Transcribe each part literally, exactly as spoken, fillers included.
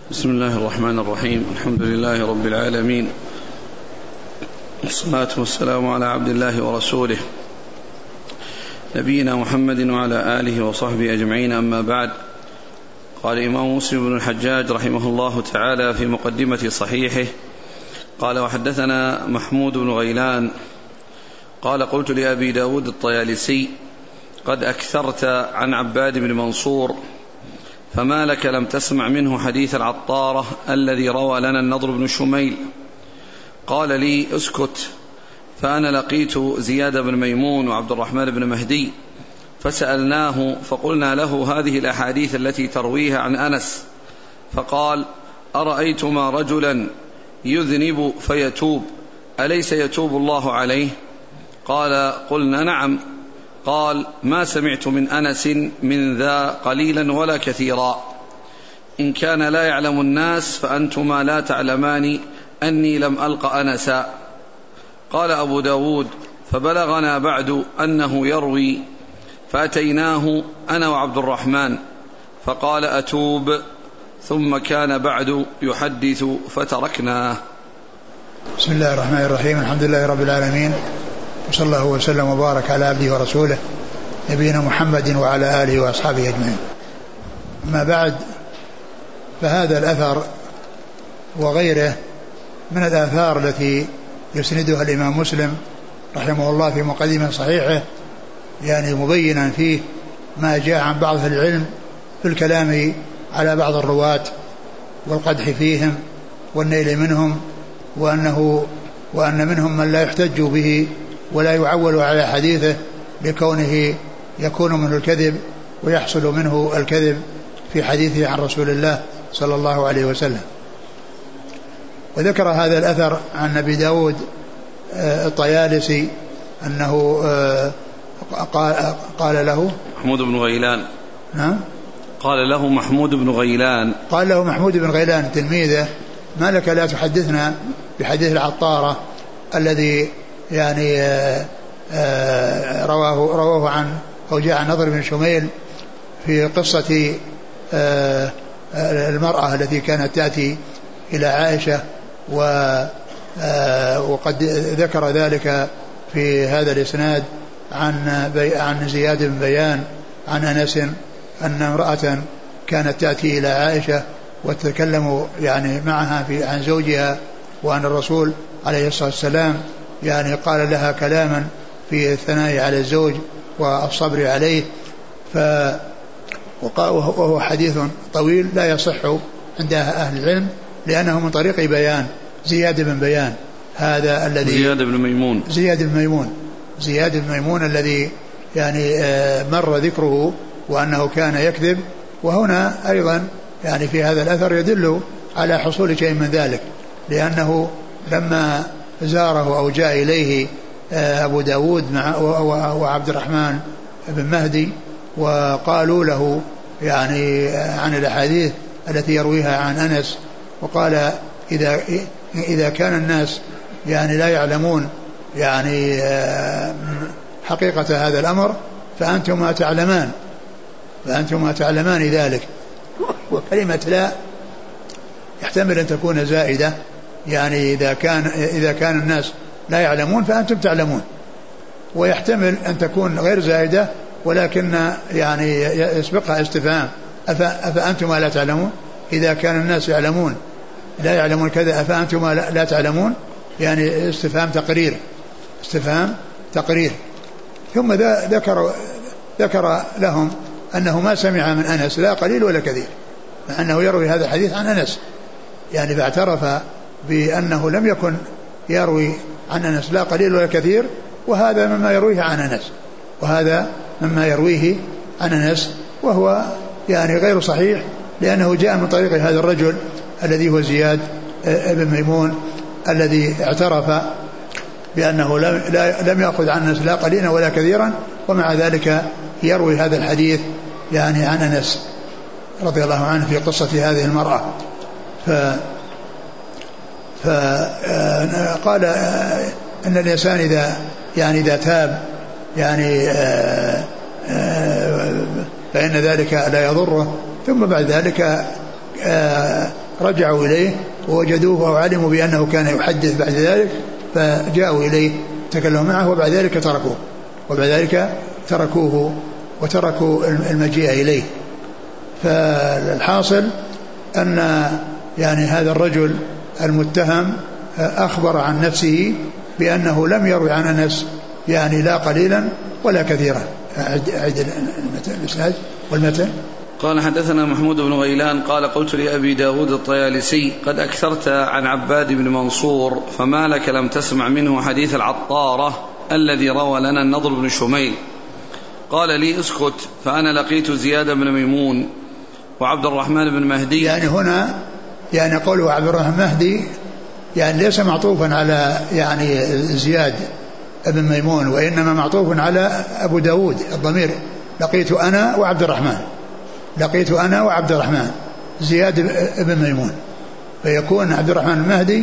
بسم الله الرحمن الرحيم. الحمد لله رب العالمين، والصلاة والسلام على عبد الله ورسوله نبينا محمد وعلى آله وصحبه أجمعين، أما بعد. قال الإمام مسلم بن الحجاج رحمه الله تعالى في مقدمة صحيحه قال: وحدثنا محمود بن غيلان قال: قلت لأبي داود الطيالسي: قد أكثرت عن عباد بن منصور، فما لك لم تسمع منه حديث العطارة الذي روى لنا النضر بن شميل؟ قال لي: اسكت. فأنا لقيت زياد بن ميمون وعبد الرحمن بن مهدي فسألناه فقلنا له: هذه الأحاديث التي ترويها عن أنس، فقال: أرأيتما رجلا يذنب فيتوب أليس يتوب الله عليه؟ قال: قلنا: نعم. قال: ما سمعت من أنس من ذا قليلا ولا كثيرا، إن كان لا يعلم الناس فأنتما لا تعلمان أني لم ألق أنسا. قال أبو داود: فبلغنا بعد أنه يروي، فأتيناه أنا وعبد الرحمن فقال: أتوب، ثم كان بعد يحدث فتركناه. بسم الله الرحمن الرحيم. الحمد لله رب العالمين، وصلى الله وسلم وبارك على عبده ورسوله نبينا محمد وعلى آله وأصحابه أجمعين. أما بعد، فهذا الأثر وغيره من الآثار التي يسندها الإمام مسلم رحمه الله في مقدمة صحيحه، يعني مبينا فيه ما جاء عن بعض أهل العلم في الكلام على بعض الرواة والقدح فيهم والنيل منهم، وأنه وأن منهم من لا يحتج به ولا يعول على حديثه لكونه يكون منه الكذب ويحصل منه الكذب في حديثه عن رسول الله صلى الله عليه وسلم. وذكر هذا الأثر عن أبي داود الطيالسي أنه قال, قال له محمود بن غيلان. نعم، قال له محمود بن غيلان قال له محمود بن غيلان تلميذه: ما لك لا تحدثنا بحديث العطارة الذي يعني آآ آآ رواه, رواه عن أو جاء عن نضر بن شميل في قصة المرأة التي كانت تأتي إلى عائشة، وقد ذكر ذلك في هذا الإسناد عن, عن زياد بن بيان عن أنس أن امرأة كانت تأتي إلى عائشة وتتكلم يعني معها في عن زوجها، وأن الرسول عليه الصلاة والسلام يعني قال لها كلاما في الثناء على الزوج والصبر عليه، ف وهو حديث طويل لا يصح عند أهل العلم لأنه من طريق بيان زياد بن بيان، هذا الذي زياد بن ميمون زياد بن ميمون زياد بن ميمون الذي يعني مر ذكره وأنه كان يكذب. وهنا أيضا يعني في هذا الأثر يدل على حصول شيء من ذلك، لأنه لما زاره أو جاء إليه أبو داود مع وعبد الرحمن بن مهدي وقالوا له يعني عن الأحاديث التي يرويها عن أنس، وقال: إذا إذا كان الناس يعني لا يعلمون يعني حقيقة هذا الأمر فأنتما تعلمان فأنتما تعلمان ذلك. وكلمة لا يحتمل أن تكون زائدة، يعني إذا كان إذا كان الناس لا يعلمون فأنتم تعلمون، ويحتمل أن تكون غير زائدة ولكن يعني يسبقها استفهام: أفأنتما لا تعلمون؟ إذا كان الناس يعلمون لا يعلمون كذا أفأنتما لا تعلمون، يعني استفهام تقرير استفهام تقرير. ثم ذكر ذكر لهم أنه ما سمع من أنس لا قليل ولا كثير، مع أنه يروي هذا الحديث عن أنس، يعني فاعترف بأنه لم يكن يروي عن أنس لا قليل ولا كثير، وهذا مما يرويه عن أنس وهذا مما يرويه عن أنس وهو يعني غير صحيح، لأنه جاء من طريق هذا الرجل الذي هو زياد بن ميمون الذي اعترف بأنه لم يأخذ عن أنس لا قليلا ولا كثيرا، ومع ذلك يروي هذا الحديث يعني عن أنس رضي الله عنه في قصة هذه المرأة. ف فقال أن الإنسان إذا يعني إذا تاب يعني فإن ذلك لا يضره، ثم بعد ذلك رجعوا إليه ووجدوه وعلموا بأنه كان يحدث بعد ذلك فجاءوا إليه تكلموا معه وبعد ذلك تركوه وبعد ذلك تركوه وتركوا المجيء إليه. فالحاصل أن يعني هذا الرجل المتهم أخبر عن نفسه بأنه لم يروي عن أنس يعني لا قليلا ولا كثيرا. أعد الإسناد والمتن. قال حدثنا محمود بن غيلان قال قلت لأبي داود الطيالسي قد أكثرت عن عباد بن منصور فما لك لم تسمع منه حديث العطارة الذي روى لنا النضر بن شميل. قال لي اسكت فأنا لقيت زياد بن ميمون وعبد الرحمن بن مهدي. يعني هنا يعني قوله عبد الرحمن مهدي يعني ليس معطوفا على يعني زياد بن ميمون وإنما معطوف على أبو داود الضمير لقيت أنا وعبد الرحمن لقيت أنا وعبد الرحمن زياد بن ميمون فيكون عبد الرحمن المهدي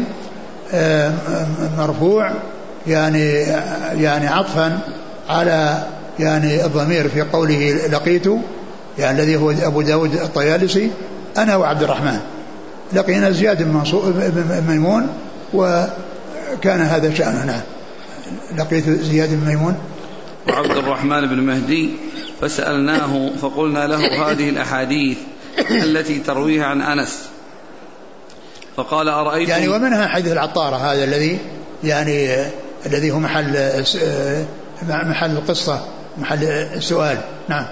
مرفوع يعني يعني عطفا على يعني الضمير في قوله لقيت يعني الذي هو أبو داود الطيالسي أنا وعبد الرحمن لقينا زياد بن ميمون وكان هذا شأننا لقيت زياد بن ميمون وعبد الرحمن بن مهدي فسألناه فقلنا له هذه الأحاديث التي ترويها عن أنس فقال أرأيتم يعني ومنها حديث العطارة هذا الذي يعني الذي هو محل محل القصة محل السؤال. نعم.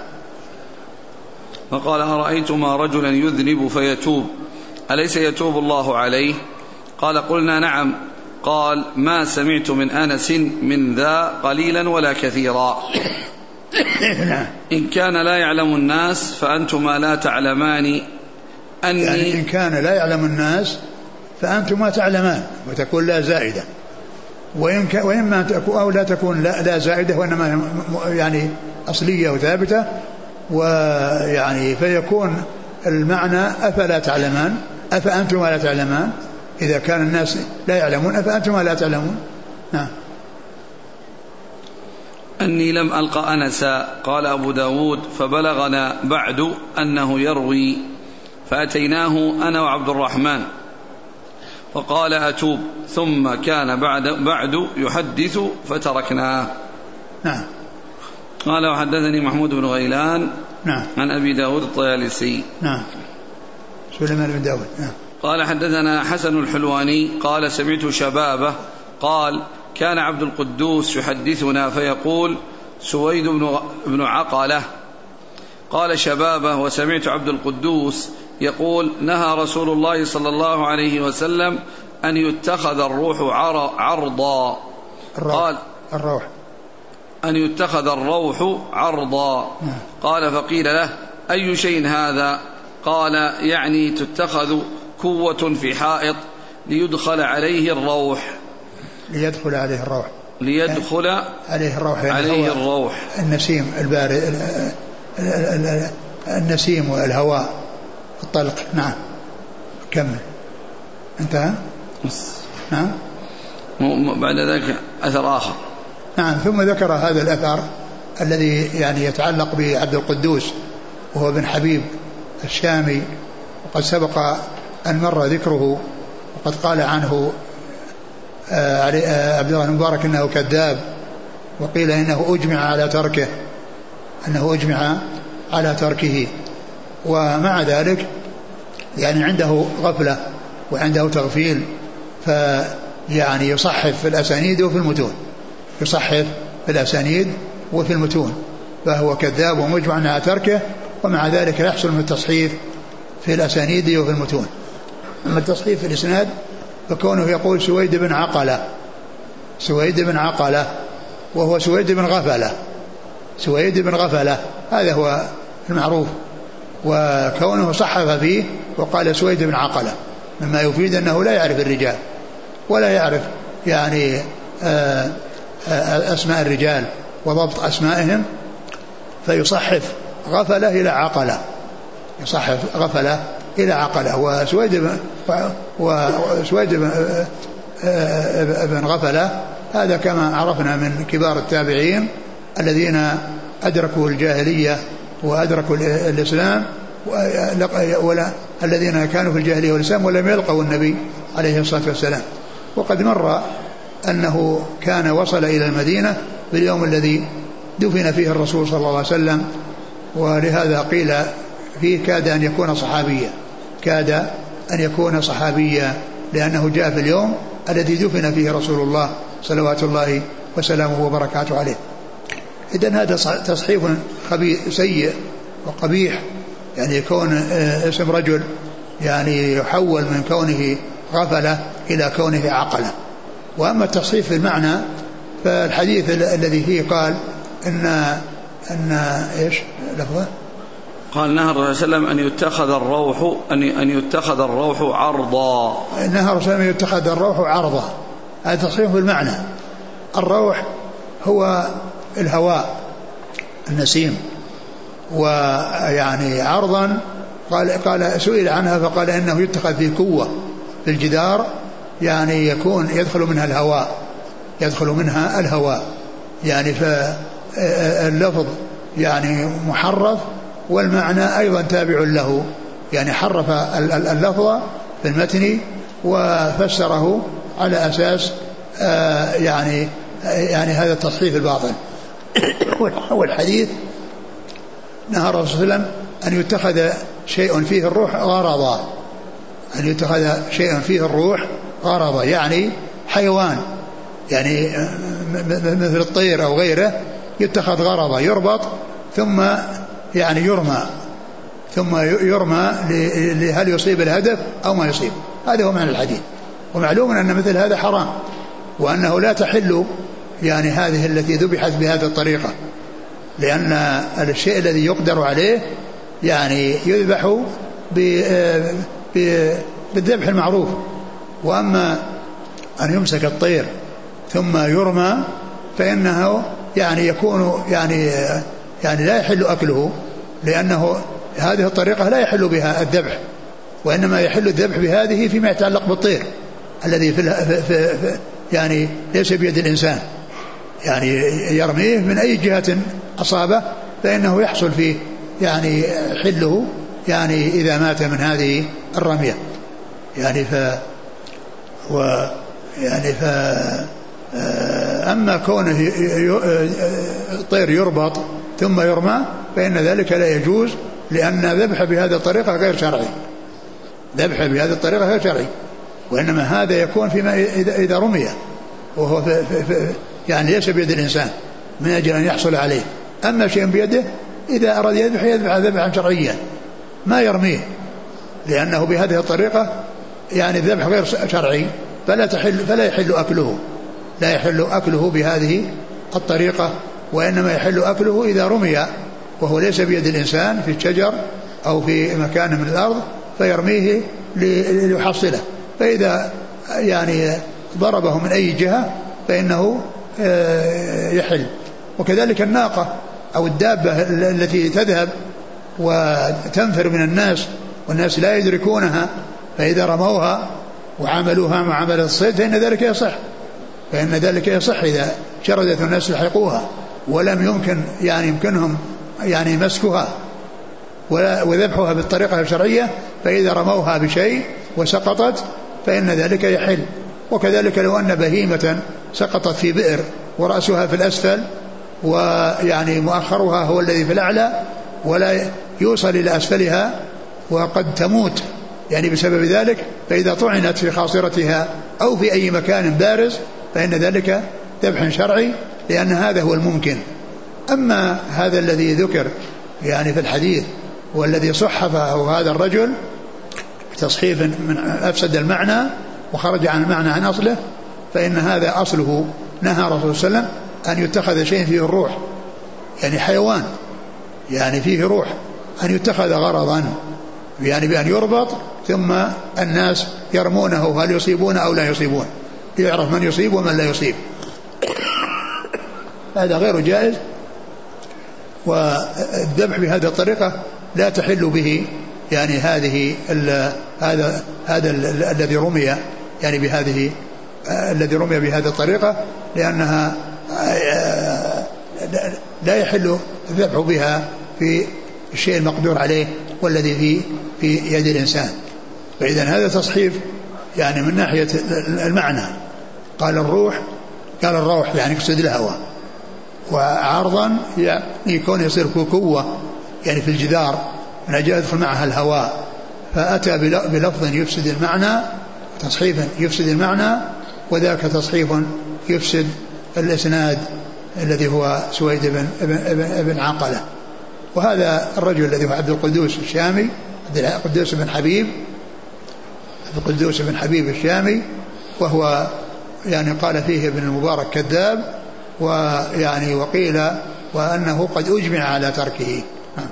فقال أرأيتما رجلا يذنب فيتوب أليس يتوب الله عليه؟ قال قلنا نعم. قال ما سمعت من أنس من ذا قليلا ولا كثيرا. إن كان لا يعلم الناس فأنتما لا تعلمان أني يعني إن كان لا يعلم الناس فأنتما تعلمان وتكون لا زائدة وإن ك... وإما تكون أو لا تكون لا, لا زائدة وإنما يعني أصلية وثابتة ويعني فيكون المعنى أفلا تعلمان أفأنتما لا تعلمان إذا كان الناس لا يعلمون أفأنتما لا تعلمون. نعم. أني لم ألقى أنسا. قال أبو داود فبلغنا بعد أنه يروي فأتيناه أنا وعبد الرحمن فقال أتوب ثم كان بعد, بعد يحدث فتركناه. نعم. قال وحدثني محمود بن غيلان نعم. عن أبي داود الطيالسي. نعم. سليمان بن داود. نعم. قال حدثنا حسن الحلواني قال سمعت شبابه قال كان عبد القدوس يحدثنا فيقول سويد بن عقلة. قال شبابه وسمعت عبد القدوس يقول نهى رسول الله صلى الله عليه وسلم أن يتخذ الروح عرضا. قال الروح أن يتخذ الروح عرضا. قال فقيل له أي شيء هذا؟ قال يعني تتخذ كوة في حائط ليدخل عليه الروح ليدخل عليه الروح ليدخل عليه الروح يعني عليه الروح النسيم البارد النسيم والهواء الطلق. نعم. كمل. انتهى. نعم. بعد ذلك أثر آخر. نعم. ثم ذكر هذا الأثر الذي يعني يتعلق بعبد القدوس وهو ابن حبيب الشامي وقد سبق أن مر ذكره وقد قال عنه عبد الله المبارك أنه كذاب وقيل إنه أجمع على تركه أنه أجمع على تركه ومع ذلك يعني عنده غفلة وعنده تغفيل فيعني يصحف في الأسانيد وفي المتون يصحف في الأسانيد وفي المتون فهو كذاب ومجمع على تركه ومع ذلك يحصل من التصحيف في الأسانيد وفي المتون. أما التصحيف في الإسناد فكونه يقول سويد بن عقلة سويد بن عقلة وهو سويد بن غفلة سويد بن غفلة هذا هو المعروف وكونه صحف فيه وقال سويد بن عقلة مما يفيد أنه لا يعرف الرجال ولا يعرف يعني أسماء الرجال وضبط أسمائهم فيصحف غفلة إلى عقلة يصحف غفلة إلى عقلة وسويد بن وسويد بن غفلة هذا كما عرفنا من كبار التابعين الذين أدركوا الجاهلية وأدركوا الإسلام ولا الذين كانوا في الجاهلية والإسلام ولم يلقوا النبي عليه الصلاة والسلام. وقد مر أنه كان وصل إلى المدينة في اليوم الذي دفن فيه الرسول صلى الله عليه وسلم، ولهذا قيل فيه كاد أن يكون صحابيا، كاد أن يكون صحابيا لأنه جاء في اليوم الذي دفن فيه رسول الله صلوات الله وسلامه وبركاته عليه. إذن هذا تصحيف سيء وقبيح، يعني يكون اسم رجل يعني يحول من كونه غفلة إلى كونه عقلة. وأما التصحيف في المعنى فالحديث الذي فيه قال إن أن إيش لفظه؟ قال نهى الرسول صلى الله عليه وسلم أن يتخذ الروح أن أن يتخذ الروح عرضا. نهى الرسول أن يتخذ الروح عرضا، هذا تصحيح في المعنى. الروح هو الهواء النسيم، ويعني عرضا قال قال سئل عنها فقال إنه يتخذ في كوة في الجدار، يعني يكون يدخل منها الهواء يدخل منها الهواء يعني فاللفظ يعني محرف والمعنى أيضا تابع له، يعني حرف اللفظ في المتن وفسره على أساس يعني يعني هذا التصحيف الباطل. والحديث نهى الرسول صلى الله عليه وسلم أن يتخذ شيء فيه الروح غرضا، أن يتخذ شيء فيه الروح غرضا يعني حيوان، يعني مثل الطير أو غيره يتخذ غرضا، يربط ثم يعني يرمى ثم يرمى هل يصيب الهدف أو ما يصيب. هذا هو معنى الحديث. ومعلوم أن مثل هذا حرام، وأنه لا تحل يعني هذه التي ذبحت بهذه الطريقة، لأن الشيء الذي يقدر عليه يعني يذبح بالذبح المعروف. وأما أن يمسك الطير ثم يرمى فإنه يعني يكون يعني يعني لا يحل أكله، لأنه هذه الطريقة لا يحل بها الذبح، وإنما يحل الذبح بهذه فيما يتعلق بالطير الذي في, في, في يعني ليس بيد الإنسان، يعني يرميه من أي جهة أصابه فإنه يحصل فيه يعني حله يعني إذا مات من هذه الرمية. يعني ف و يعني ف أما كونه طير يربط ثم يرمى فإن ذلك لا يجوز، لأن ذبح بهذه الطريقة غير شرعي، ذبح بهذه الطريقة غير شرعي، وإنما هذا يكون فيما إذا رمي وهو في في يعني ليس بيد الإنسان من أجل أن يحصل عليه. أما شيء بيده إذا أراد يذبح يذبح ذبحا شرعيا ما يرميه، لأنه بهذه الطريقة يعني الذبح غير شرعي فلا تحل فلا يحل أكله لا يحل أكله بهذه الطريقة، وإنما يحل أكله إذا رمي وهو ليس بيد الإنسان في الشجر أو في مكان من الأرض فيرميه ليحصله، فإذا يعني ضربه من أي جهة فإنه يحل. وكذلك الناقة أو الدابة التي تذهب وتنفر من الناس والناس لا يدركونها، فإذا رموها وعملوها معاملة الصيد فإن ذلك يصح فإن ذلك يصح إذا شردت الناس يلحقوها ولم يمكن يعني يمكنهم يعني مسكها وذبحها بالطريقة الشرعية، فإذا رموها بشيء وسقطت فإن ذلك يحل. وكذلك لو أن بهيمة سقطت في بئر ورأسها في الأسفل ويعني مؤخرها هو الذي في الأعلى ولا يوصل إلى أسفلها وقد تموت يعني بسبب ذلك، فإذا طعنت في خاصرتها أو في أي مكان بارز فإن ذلك ذبح شرعي، لأن هذا هو الممكن. أما هذا الذي ذكر يعني في الحديث والذي صحفه هذا الرجل تصحيف من أفسد المعنى وخرج عن المعنى عن أصله، فإن هذا أصله نهى رسول صلى الله عليه وسلم أن يتخذ شيء فيه الروح، يعني حيوان يعني فيه روح، أن يتخذ غرضا يعني بأن يربط ثم الناس يرمونه هل يصيبون أو لا يصيبون، يعرف من يصيب ومن لا يصيب. هذا غير جائز، والذبح بهذه الطريقة لا تحل به يعني هذه هذا هذا الذي رمي يعني بهذه الذي رمي بهذه الطريقة، لأنها لا يحل الذبح بها في الشيء المقدور عليه والذي في في يد الإنسان. فإذا هذا تصحيف يعني من ناحية المعنى. قال الروح قال الروح يعني يقصد الهواء، وعرضا يكون يصير كوكوة يعني في الجدار من أجل يدخل معها الهواء، فأتى بلفظ يفسد المعنى، تصحيفا يفسد المعنى، وذاك تصحيف يفسد الإسناد الذي هو سويد بن, بن, بن عقلة. وهذا الرجل الذي هو عبد القدوس الشامي، عبد القدوس بن حبيب عبد القدوس بن حبيب الشامي، وهو يعني قال فيه ابن المبارك كذاب، ويعني وقيل وأنه قد أجمع على تركه.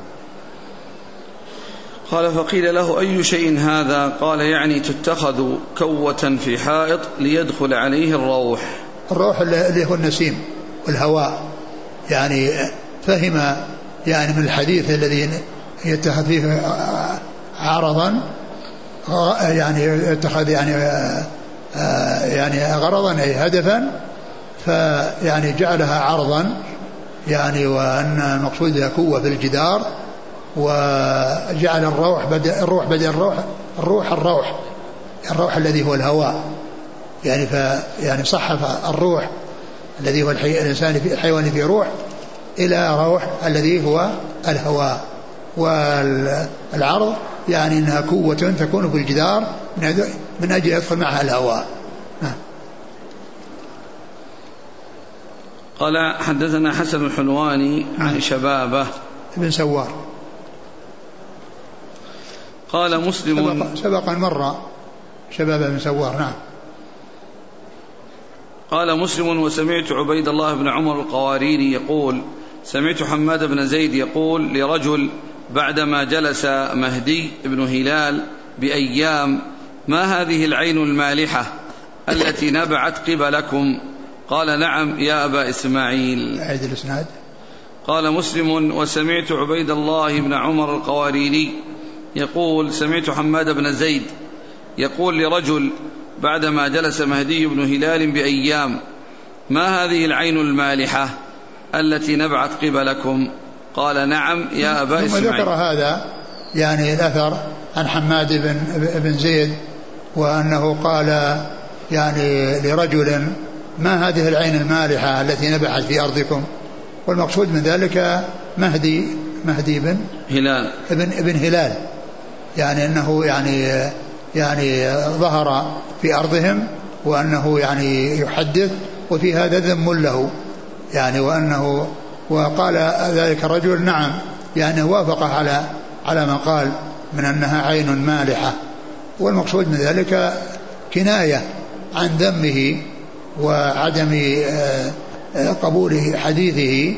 قال فقيل له أي شيء هذا؟ قال يعني تتخذ كوة في حائط ليدخل عليه الروح. الروح اللي هو النسيم والهواء، يعني فهم يعني من الحديث الذي يتخذ فيه عرضا يعني يتخذ يعني يعني غرضا أي هدفا، فيعني جعلها عرضا يعني وأن المقصود بها قوة في الجدار، وجعل الروح بدل الروح بدل الروح الروح الروح الروح الذي هو الهواء، يعني ف يعني صحف الروح الذي هو الحي... الإنسان في الحيوان فيه روح إلى روح الذي هو الهواء. والعرض يعني أنها قوة تكون في الجدار من أجل يدخل معها الهواء. قال حدثنا حسن الحلواني عن شبابه ابن سوار. قال مسلم سبق, سبق مرة شبابه بن سوار. نعم. قال مسلم وسمعت عبيد الله بن عمر القواريري يقول سمعت حماد بن زيد يقول لرجل بعدما جلس مهدي بن هلال بأيام ما هذه العين المالحة التي نبعت قبلكم؟ قال نعم يا أبا إسماعيل. أعيد الإسناد. قال مسلم وسمعت عبيد الله بن عمر القواريري يقول سمعت حماد بن زيد يقول لرجل بعدما جلس مهدي بن هلال بأيام ما هذه العين المالحة التي نبعت قبلكم؟ قال نعم يا أبا إسماعيل. ثم ذكر هذا يعني الأثر عن حماد بن, بن زيد وأنه قال يعني لرجل ما هذه العين المالحة التي نبعت في أرضكم، والمقصود من ذلك مهدي مهدي بن هلال ابن, ابن هلال، يعني أنه يعني يعني ظهر في أرضهم وأنه يعني يحدث، وفي هذا ذم له يعني، وأنه وقال ذلك الرجل نعم يعني وافقه على على ما قال من أنها عين مالحة، والمقصود من ذلك كناية عن ذمه وعدم قبول حديثه،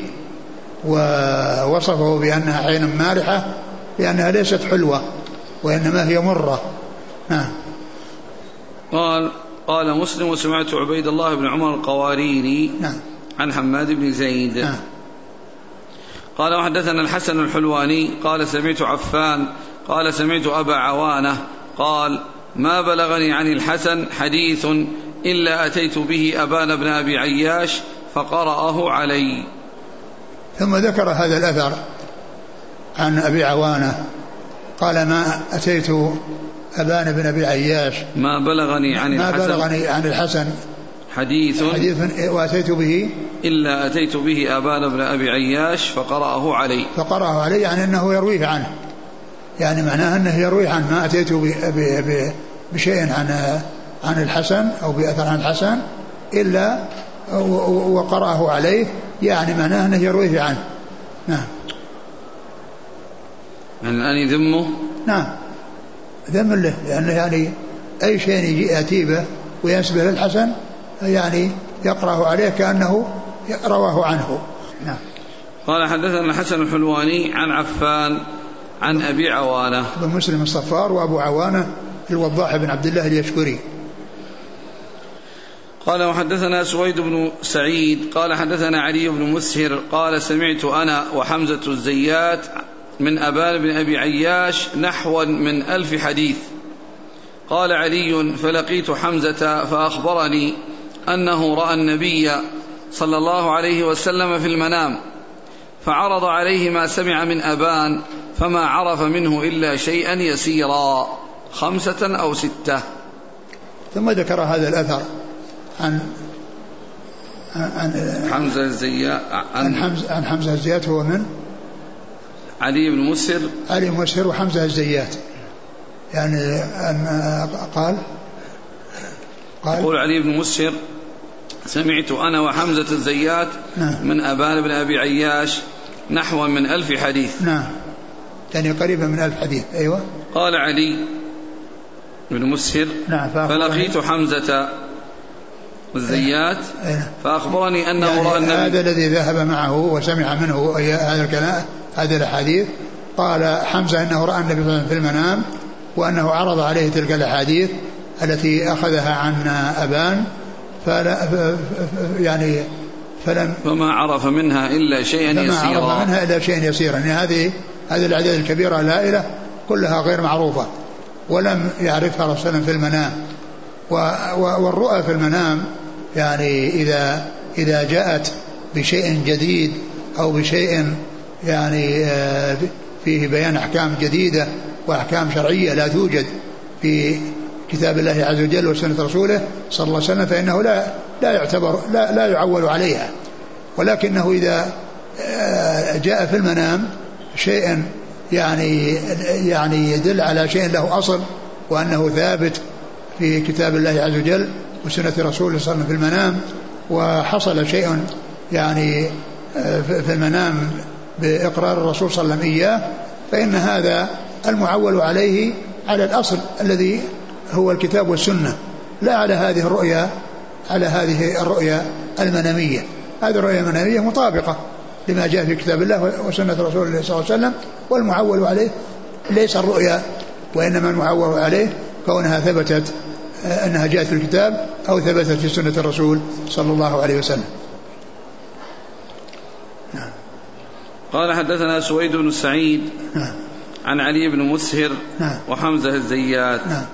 ووصفه بأنها عين مالحة لأنها ليست حلوة وإنما هي مرة. نعم. قال قال مسلم وسمعت عبيد الله بن عمر القواريري نعم. عن حماد بن زيد نعم. قال وحدثنا الحسن الحلواني قال سمعت عفان قال سمعت أبا عوانة قال ما بلغني عن الحسن حديث إلا أتيت به أبان بن أبي عياش فقرأه علي. ثم ذكر هذا الأثر عن أبي عوانة قال ما أتيت أبان بن أبي عياش ما بلغني عن ما الحسن بلغني عن الحسن حديث حديث وأتيت به إلا أتيت به أبان بن أبي عياش فقرأه علي. فقرأه علي يعني أنه يرويه عنه، يعني معناه أنه يرويه عنه، ما أتيت بشيء عن عن الحسن أو بأثر عن الحسن إلا وقرأه عليه، يعني معناه أنه يرويه عنه. نعم. يعني أن يذمه. نعم ذم له، لأنه يعني أي شيء يجي يأتي به وينسبه للحسن يعني يقرأه عليه كأنه رواه عنه. نعم. قال حدثنا الحسن الحلواني عن عفان عن أبي عوانة بن مسلم الصفار، وأبو عوانة الوضاح بن عبد الله اليشكري. قال وحدثنا سويد بن سعيد قال حدثنا علي بن مسهر قال سمعت أنا وحمزة الزيات من أبان بن أبي عياش نحوا من ألف حديث. قال علي فلقيت حمزة فأخبرني أنه رأى النبي صلى الله عليه وسلم في المنام فعرض عليه ما سمع من أبان فما عرف منه إلا شيئا يسيرا خمسة أو ستة. ثم ذكر هذا الأثر عن عن حمزة الزيات عن حمزة عن حمزة الزيات هو من علي بن مسهر علي بن مسهر وحمزة الزيات يعني أن قال قال يقول علي بن مسهر سمعت أنا وحمزة الزيات نعم. من أبان بن أبي عياش نحو من ألف حديث. نعم يعني قريبا من ألف حديث. أيوة. قال علي بن مسهر نعم فلقيت حمزة الزيات فأخبرني أنه يعني رأى النبي. هذا الذي ذهب معه وسمع منه هذا الكلام هذا الحديث قال حمزة أنه رأى النبي صلى الله عليه وسلم في المنام وأنه عرض عليه تلك الأحاديث التي أخذها عن أبان فلا يعني فلم فما عرف منها إلا شيئا يسيرا فما عرف منها إلا شيئا يسيرا يعني هذه هذه الأعداد الكبيرة الهائلة كلها غير معروفة ولم يعرفها رسول الله في المنام. والرؤى في المنام يعني إذا إذا جاءت بشيء جديد أو بشيء يعني فيه بيان أحكام جديدة وأحكام شرعية لا توجد في كتاب الله عز وجل وسنة رسوله صلى الله عليه وسلم فإنه لا لا يعتبر لا لا يعول عليها. ولكنه إذا جاء في المنام شيء يعني يعني يدل على شيء له أصل وأنه ثابت في كتاب الله عز وجل وسنة رسوله صلى الله عليه وسلم في المنام وحصل شيء يعني في المنام بإقرار الرسول صلى الله عليه وسلم إياه فإن هذا المعول عليه على الأصل الذي هو الكتاب والسنة لا على هذه الرؤيا على هذه الرؤيا المنامية. هذه الرؤيا المنامية مطابقة لما جاء في كتاب الله وسنة رسول الله صلى الله عليه وسلم والمعول عليه ليس الرؤيا وإنما المعول عليه كونها ثبتت أنها جاءت في الكتاب أو ثبتت في سنة الرسول صلى الله عليه وسلم. نعم. قال حدثنا سويد بن سعيد نعم. عن علي بن مسهر نعم. وحمزة الزيات نعم.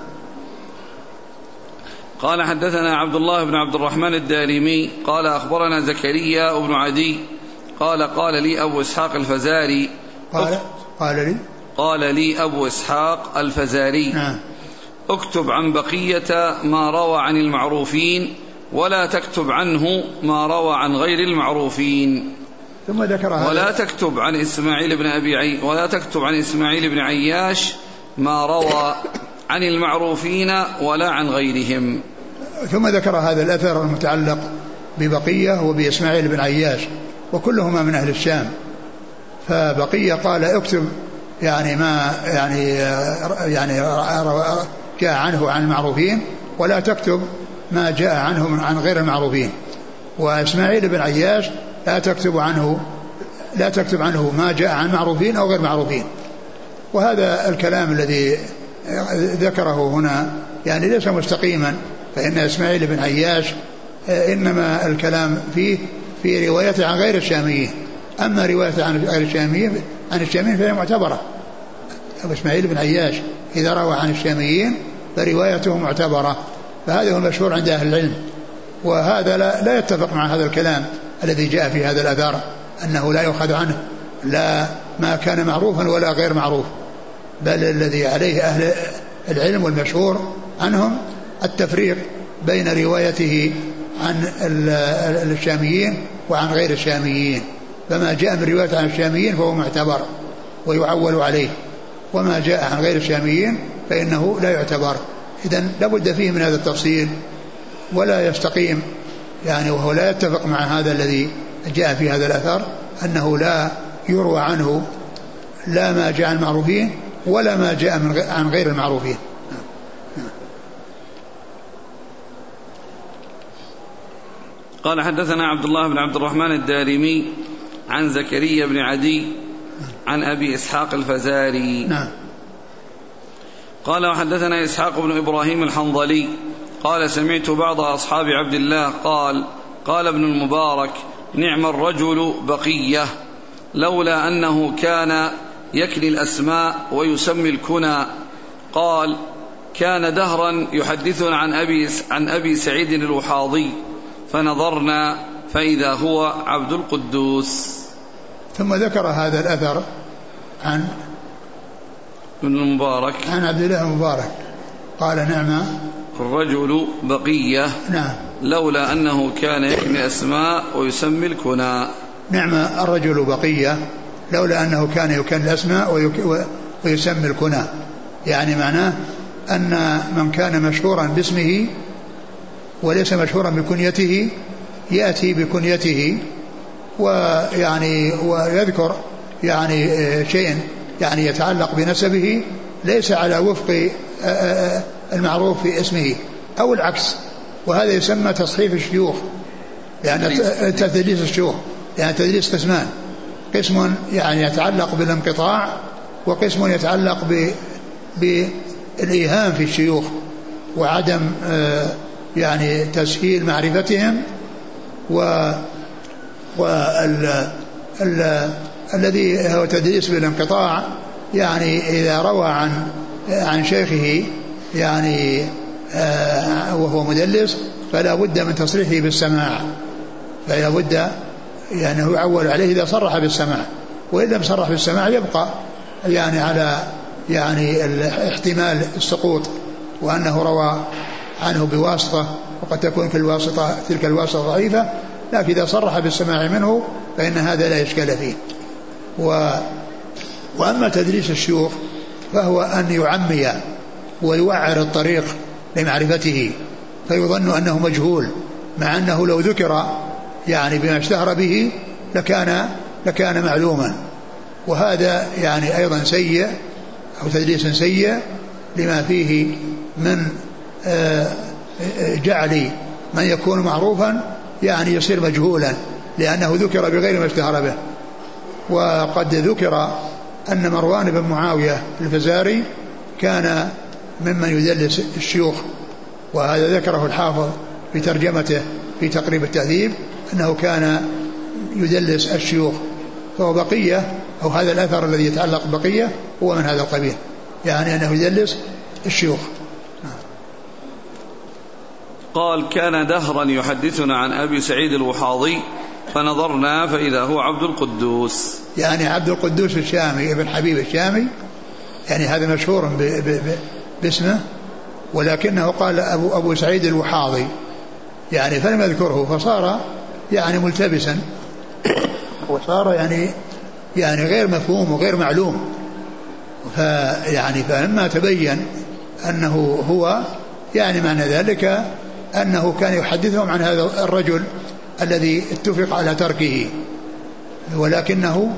قال حدثنا عبد الله بن عبد الرحمن الدارمي قال أخبرنا زكريا بن عدي قال قال لي أبو إسحاق الفزاري قال قال لي قال لي أبو إسحاق الفزاري نعم. اكتب عن بقية ما روى عن المعروفين ولا تكتب عنه ما روى عن غير المعروفين. ثم ذكر هذا ولا تكتب عن إسماعيل بن أبي عي ولا تكتب عن إسماعيل بن عياش ما روى عن المعروفين ولا عن غيرهم. ثم ذكر هذا الأثر المتعلق ببقية وبإسماعيل بن عياش وكلهما من أهل الشام. فبقية قال اكتب يعني ما يعني يعني جاء عنه عن المعروفين ولا تكتب ما جاء عنه عن غير المعروفين. وإسماعيل بن عياش لا تكتب عنه لا تكتب عنه ما جاء عن معروفين أو غير معروفين. وهذا الكلام الذي ذكره هنا يعني ليس مستقيما فإن إسماعيل بن عياش إنما الكلام فيه في روايته عن غير الشاميين. أما روايته عن غير الشاميين عن الشاميين فهي معتبرة. أبو إسماعيل بن عياش إذا روى عن الشاميين فروايته معتبرة. فهذا هو المشهور عند أهل العلم. وهذا لا, لا يتفق مع هذا الكلام الذي جاء في هذا الأثر أنه لا يؤخذ عنه لا ما كان معروفا ولا غير معروف بل الذي عليه أهل العلم والمشهور عنهم التفريق بين روايته عن الشاميين وعن غير الشاميين. فما جاء من رواية عن الشاميين فهو معتبر ويعول عليه وما جاء عن غير الشاميين فإنه لا يعتبر. إذن لابد فيه من هذا التفصيل ولا يستقيم يعني وهو لا يتفق مع هذا الذي جاء في هذا الأثر أنه لا يروى عنه لا ما جاء عن المعروفين ولا ما جاء من عن غير المعروفين. قال حدثنا عبد الله بن عبد الرحمن الدارمي عن زكريا بن عدي عن أبي إسحاق الفزاري. نعم. قال وحدثنا إسحاق بن إبراهيم الحنظلي قال سمعت بعض أصحاب عبد الله قال قال ابن المبارك نعم الرجل بقية لولا أنه كان يكني الأسماء ويسمي الكنى. قال كان دهرا يحدثنا عن أبي, عن أبي سعيد الوحاضي فنظرنا فإذا هو عبد القدوس. ثم ذكر هذا الأثر عن بن المبارك عن عبد الله المبارك قال نعم الرجل بقية نعم لولا أنه كان يكني أسماء ويسمي الكنى. نعم الرجل بقية لولا أنه كان يكن الأسماء ويسمي الكنى، يعني معناه أن من كان مشهورا باسمه وليس مشهورا بكنيته يأتي بكنيته ويعني ويذكر يعني شيء يعني يتعلق بنسبه ليس على وفق المعروف في اسمه أو العكس، وهذا يسمى تصحيف الشيوخ، لأن تدليس الشيوخ، يعني تدليس قسمان، قسم يعني يتعلق بالانقطاع وقسم يتعلق بالإيهام في الشيوخ وعدم يعني تسهيل معرفتهم، و والذي هو تدليس بالانقطاع يعني إذا روى عن عن شيخه يعني وهو مدلس فلا بد من تصريحه بالسماع، فلا بد يعني هو يعول عليه إذا صرح بالسماع، وإن لم صرح بالسماع يبقى يعني على يعني احتمال السقوط وأنه روى عنه بواسطة، وقد تكون في الواسطة تلك الواسطة ضعيفة، لكن إذا صرح بالسماع منه فإن هذا لا إشكال فيه. و وأما تدليس الشيوخ فهو أن يعمي ويوعر الطريق لمعرفته فيظن أنه مجهول، مع أنه لو ذكر يعني بما اشتهر به لكان لكان معلوما، وهذا يعني أيضا سيء أو تدليس سيء لما فيه من جعل من يكون معروفا يعني يصير مجهولا لأنه ذكر بغير ما اشتهر به. وقد ذكر أن مروان بن معاوية الفزاري كان ممن يدلس الشيوخ، وهذا ذكره الحافظ في ترجمته في تقريب التهذيب أنه كان يدلس الشيوخ، فهو بقية أو هذا الأثر الذي يتعلق بقية هو من هذا القبيل، يعني أنه يدلس الشيوخ. قال كان دهرا يحدثنا عن أبي سعيد الوحاضي فنظرنا فإذا هو عبد القدوس، يعني عبد القدوس الشامي ابن حبيب الشامي، يعني هذا مشهور ب ب ب باسمه، ولكنه قال أبو, أبو سعيد الوحاضي يعني فلم يذكره فصار يعني ملتبسا وصار يعني يعني غير مفهوم وغير معلوم، فيعني فلما تبين أنه هو يعني معنى ذلك أنه كان يحدثهم عن هذا الرجل الذي اتفق على تركه، ولكنه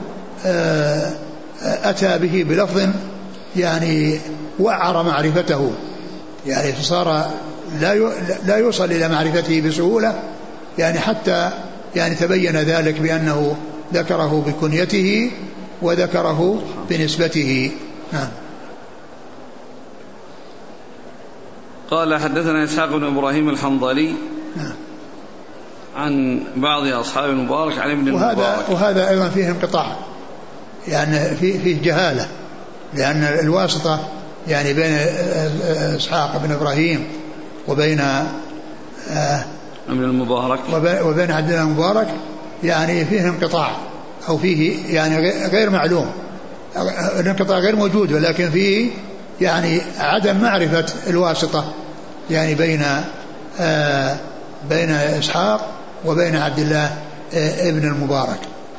أتى به بلفظ يعني وعر معرفته، يعني فصار لا لا يوصل إلى معرفته بسهولة، يعني حتى يعني تبين ذلك بأنه ذكره بكنيته وذكره بنسبته. نعم. قال حدثنا إسحاق بن إبراهيم الحنظلي نعم. عن بعض أصحاب المبارك عن ابن المبارك، وهذا, وهذا أيضا فيه انقطاع، يعني فيه, فيه جهالة، لأن الواسطة يعني بين إسحاق بن إبراهيم وبين ابن المبارك وبين عبد الله المبارك يعني فيه انقطاع أو فيه يعني غير معلوم، الانقطاع غير موجود، ولكن فيه يعني عدم معرفة الواسطة يعني بين آه بين إسحاق وبين عبد الله آه ابن المبارك.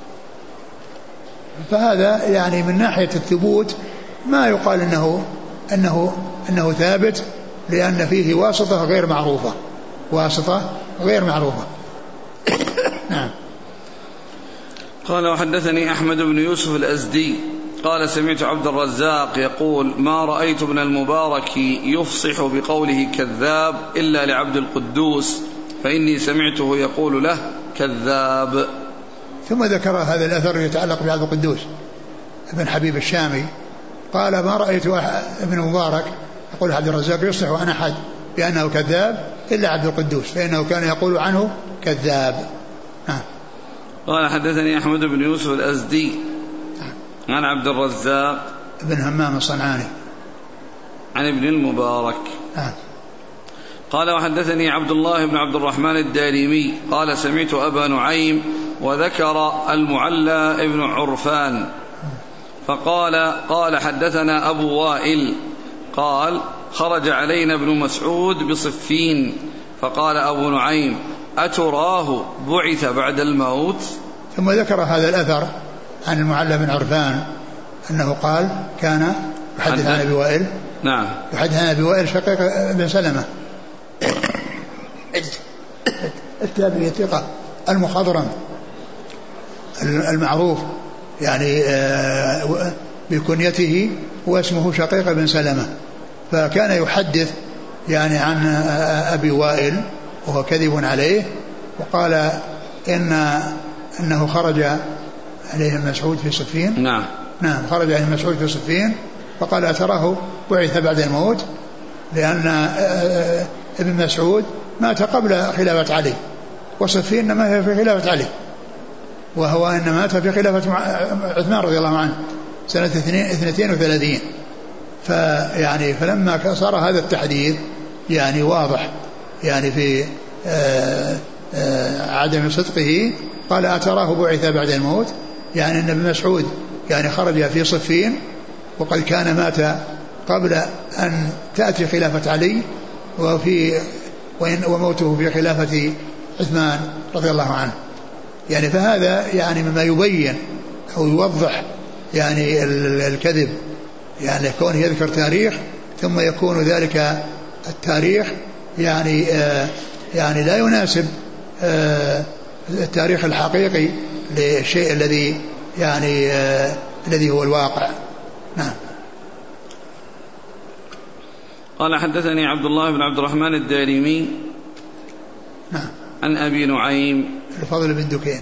فهذا يعني من ناحية الثبوت ما يقال إنه أنه أنه ثابت، لأن فيه واسطة غير معروفة، واسطة غير معروفة. نعم. قال وحدثني أحمد بن يوسف الأزدي قال سمعت عبد الرزاق يقول ما رأيت ابن المبارك يفصح بقوله كذاب إلا لعبد القدوس فإني سمعته يقول له كذاب. ثم ذكر هذا الأثر يتعلق بعبد القدوس ابن حبيب الشامي، قال ما رأيت ابن المبارك يقول عبد الرزاق يفصح عن أحد بأنه كذاب إلا عبد القدوس فإنه كان يقول عنه كذاب. آه. قال حدثني أحمد بن يوسف الأزدي عن عبد الرزاق بن همام الصنعاني عن ابن المبارك آه. قال وحدثني عبد الله بن عبد الرحمن الدارمي قال سمعت أبا نعيم وذكر المعلى ابن عرفان فقال قال حدثنا أبو وائل قال خرج علينا ابن مسعود بصفين فقال أبو نعيم أتراه بعث بعد الموت. ثم ذكر هذا الأثر عن المعلى بن عرفان أنه قال كان يحدث عن أبي وائل نعم يحدث عن أبي وائل شقيق بن سلمة التابعي الثقة المخضرم المعروف يعني بكنيته واسمه شقيق بن سلمة، فكان يحدث يعني عن أبي وائل وهو كذب عليه، وقال إن أنه خرج عليه المسعود في صفين. نعم نعم خرج عليه المسعود في صفين فقال أتراه بعث بعد الموت، لأن ابن مسعود مات قبل خلافة علي، وصفين مات في خلافة علي، وهو إن مات في خلافة عثمان رضي الله عنه سنة اثنتين وثلاثين. فيعني فلما صار هذا التحديث يعني واضح يعني في آآ آآ عدم صدقه، قال أتراه بعث بعد الموت، يعني أن ابن مسعود يعني خرج في صفين وقد كان مات قبل أن تأتي خلافة علي، وفي وموته في خلافة عثمان رضي الله عنه. يعني فهذا يعني مما يبين أو يوضح يعني الكذب، يعني كونه يذكر تاريخ ثم يكون ذلك التاريخ يعني آه يعني لا يناسب آه التاريخ الحقيقي للشيء الذي يعني آه الذي هو الواقع. نعم. قال حدثني عبد الله بن عبد الرحمن الدارمي نعم عن أبي نعيم الفضل بن دكين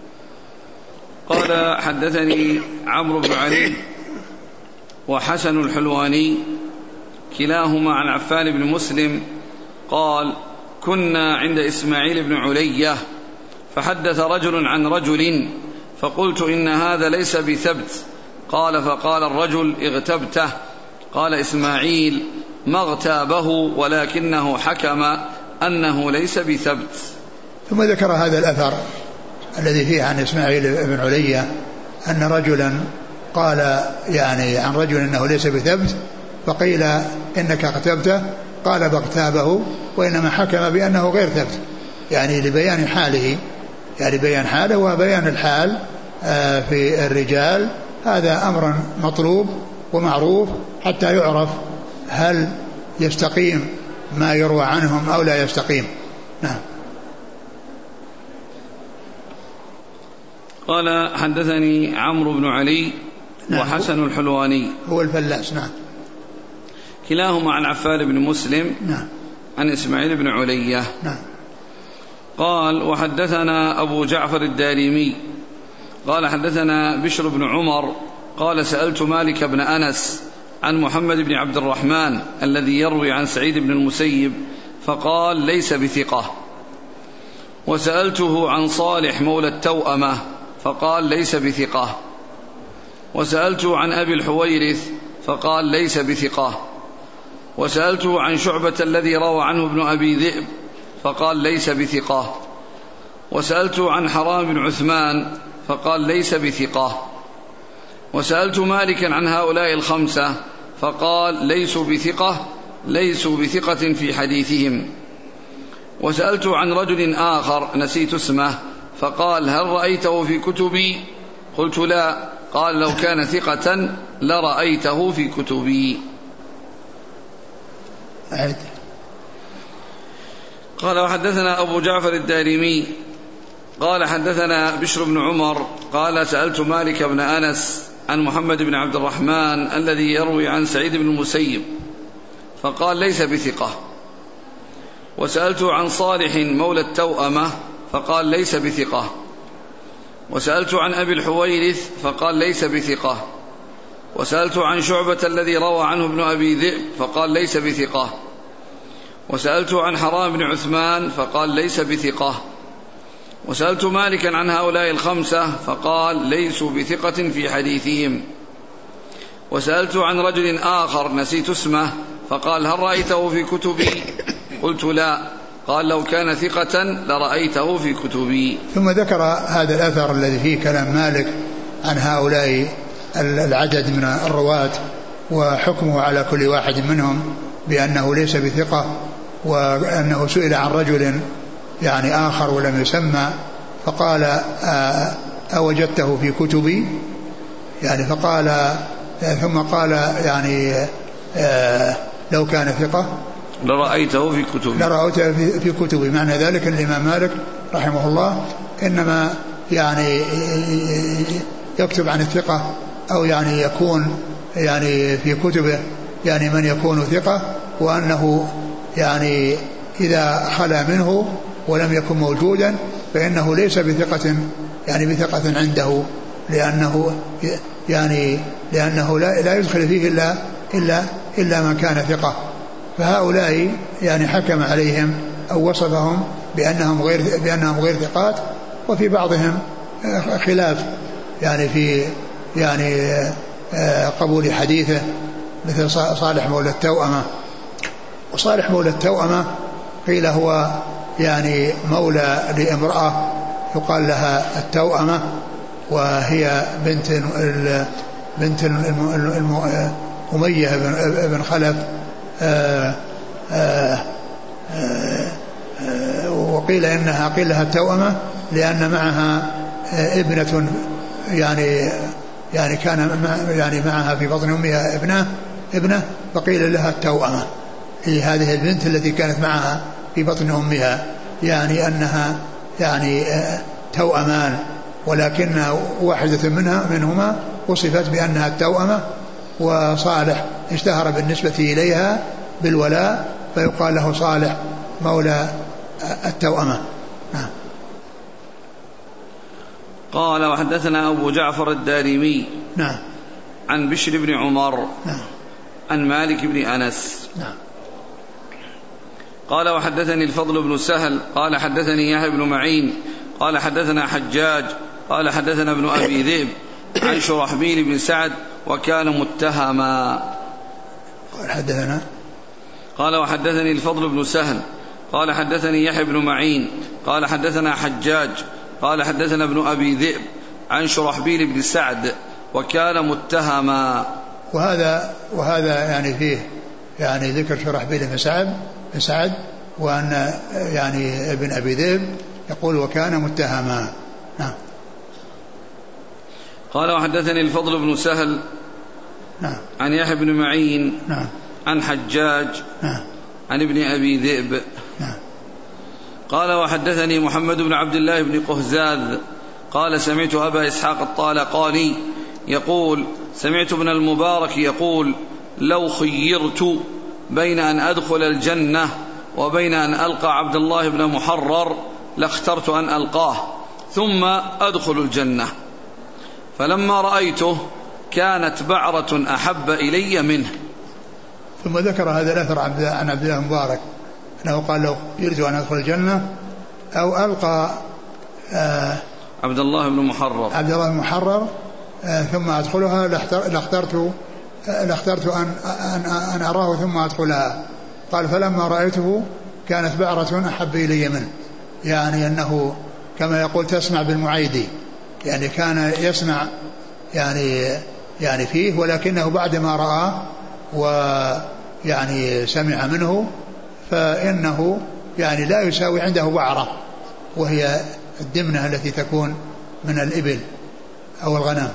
قال حدثني عمرو بن علي وحسن الحلواني كلاهما عن عفان بن مسلم قال كنا عند إسماعيل بن علية فحدث رجل عن رجل فقلت إن هذا ليس بثبت، قال فقال الرجل اغتبته، قال إسماعيل ما اغتابه ولكنه حكم أنه ليس بثبت. ثم ذكر هذا الأثر الذي فيه عن إسماعيل بن علية أن رجلا قال يعني عن رجل أنه ليس بثبت، فقيل إنك اغتبته، قال فاغتابه وإنما حكم بأنه غير ثبت، يعني لبيان حاله، يعني بيان حاله وبيان الحال في الرجال. هذا أمر مطلوب ومعروف حتى يعرف هل يستقيم ما يروى عنهم أو لا يستقيم. نعم. قال حدثني عمرو بن علي نعم وحسن الحلواني هو الفلاس نعم كلاهما عن عفان بن مسلم نعم عن إسماعيل بن علية نعم. قال وحدثنا أبو جعفر الدارمي قال حدثنا بشر بن عمر قال سألت مالك بن أنس عن محمد بن عبد الرحمن الذي يروي عن سعيد بن المسيب فقال ليس بثقة، وسألته عن صالح مولى التوأمة فقال ليس بثقة، وسألته عن أبي الحويرث فقال ليس بثقة، وسألته عن شعبة الذي روى عنه ابن أبي ذئب فقال ليس بثقة، وسألته عن حرام بن عثمان فقال ليس بثقة، وسألت مالكا عن هؤلاء الخمسة فقال ليسوا بثقة ليسوا بثقة في حديثهم، وسألت عن رجل آخر نسيت اسمه فقال هل رأيته في كتبي؟ قلت لا، قال لو كان ثقة لرأيته في كتبي. قال وحدثنا أبو جعفر الدارمي قال حدثنا بشر بن عمر قال سألت مالك بن أنس عن محمد بن عبد الرحمن الذي يروي عن سعيد بن المسيب فقال ليس بثقة، وسألت عن صالح مولى التوأمة فقال ليس بثقة، وسألت عن أبي الحويرث فقال ليس بثقة، وسألت عن شعبة الذي روى عنه ابن أبي ذئب فقال ليس بثقة، وسألت عن حرام بن عثمان فقال ليس بثقة، وسألت مالكا عن هؤلاء الخمسة فقال ليسوا بثقة في حديثهم، وسألت عن رجل آخر نسيت اسمه فقال هل رأيته في كتبي؟ قلت لا، قال لو كان ثقة لرأيته في كتبي. ثم ذكر هذا الأثر الذي فيه كلام مالك عن هؤلاء العدد من الرواة وحكمه على كل واحد منهم بأنه ليس بثقة، وأنه سئل عن رجل يعني آخر ولم يسمى فقال أوجدته في كتبي يعني فقال ثم قال يعني لو كان ثقة لرأيته في كتبي لرأيته في كتبي. معنى ذلك الإمام مالك رحمه الله إنما يعني يكتب عن الثقة أو يعني يكون يعني في كتبه يعني من يكون ثقة، وأنه يعني إذا خلا منه ولم يكن موجودا فإنه ليس بثقة يعني بثقة عنده، لأنه يعني لأنه لا, لا يدخل فيه إلا, إلا, إلا من كان ثقة. فهؤلاء يعني حكم عليهم أو وصفهم بأنهم غير, بأنهم غير ثقات، وفي بعضهم خلاف يعني في يعني قبول حديثه مثل صالح مولى التوأمة. وصالح مولى التوأمة قيل هو يعني مولى لامرأة يقال لها التوأمة، وهي بنت بنت أمية بن خلف، آآ آآ آآ وقيل إنها قيل لها التوأمة لأن معها ابنة يعني يعني كان يعني معها في بطن أمها ابنة ابنة فقيل لها التوأمة، هي هذه البنت التي كانت معها في بطن أمها، يعني أنها يعني توأمان، ولكن واحدة منها منهما وصفت بأنها التوأمة، وصالح اشتهر بالنسبة إليها بالولاء فيقال له صالح مولى التوأمة. نعم. قال وحدثنا أبو جعفر الدارمي نعم عن بشر بن عمر نعم عن مالك بن أنس نعم قال وحدثني الفضل بن سهل قال حدثني يحيى بن معين قال حدثنا حجاج قال حدثنا ابن أبي ذئب عن شرحبيل بن سعد وكان متهما. قال حدثنا قال وحدثني الفضل بن سهل قال حدثني يحيى بن معين قال حدثنا حجاج قال حدثنا ابن أبي ذئب عن شرحبيل بن سعد وكان متهما. وهذا وهذا يعني فيه يعني ذكر شرحبيل بن سعد بن سعد وأن يعني ابن أبي ذئب يقول وكان متهما. نعم. قال وحدثني الفضل بن سهل نعم عن يحيى بن معين نعم عن حجاج نعم عن ابن أبي ذئب نعم. قال وحدثني محمد بن عبد الله بن قهزاذ قال سمعت أبا إسحاق الطالقاني يقول سمعت ابن المبارك يقول لو خيرت بين أن أدخل الجنة وبين أن ألقى عبد الله بن محرر لاخترت أن ألقاه ثم أدخل الجنة، فلما رأيته كانت بعرة أحب إلي منه. ثم ذكر هذا الأثر عن عبد الله المبارك أنه قال لو يريد أن أدخل الجنة أو ألقى آه عبد الله بن محرر عبد الله بن محرر آه ثم أدخلها لاخترت لاخترت أن, أن, أن أراه ثم أدخلها. قال فلما رأيته كانت بعرة أحب إلي منه، يعني أنه كما يقول تسمع بالمعيدي، يعني كان يسمع يعني يعني فيه، ولكنه بعدما رآه ويعني سمع منه فإنه يعني لا يساوي عنده بعرة، وهي الدمنة التي تكون من الإبل أو الغنم.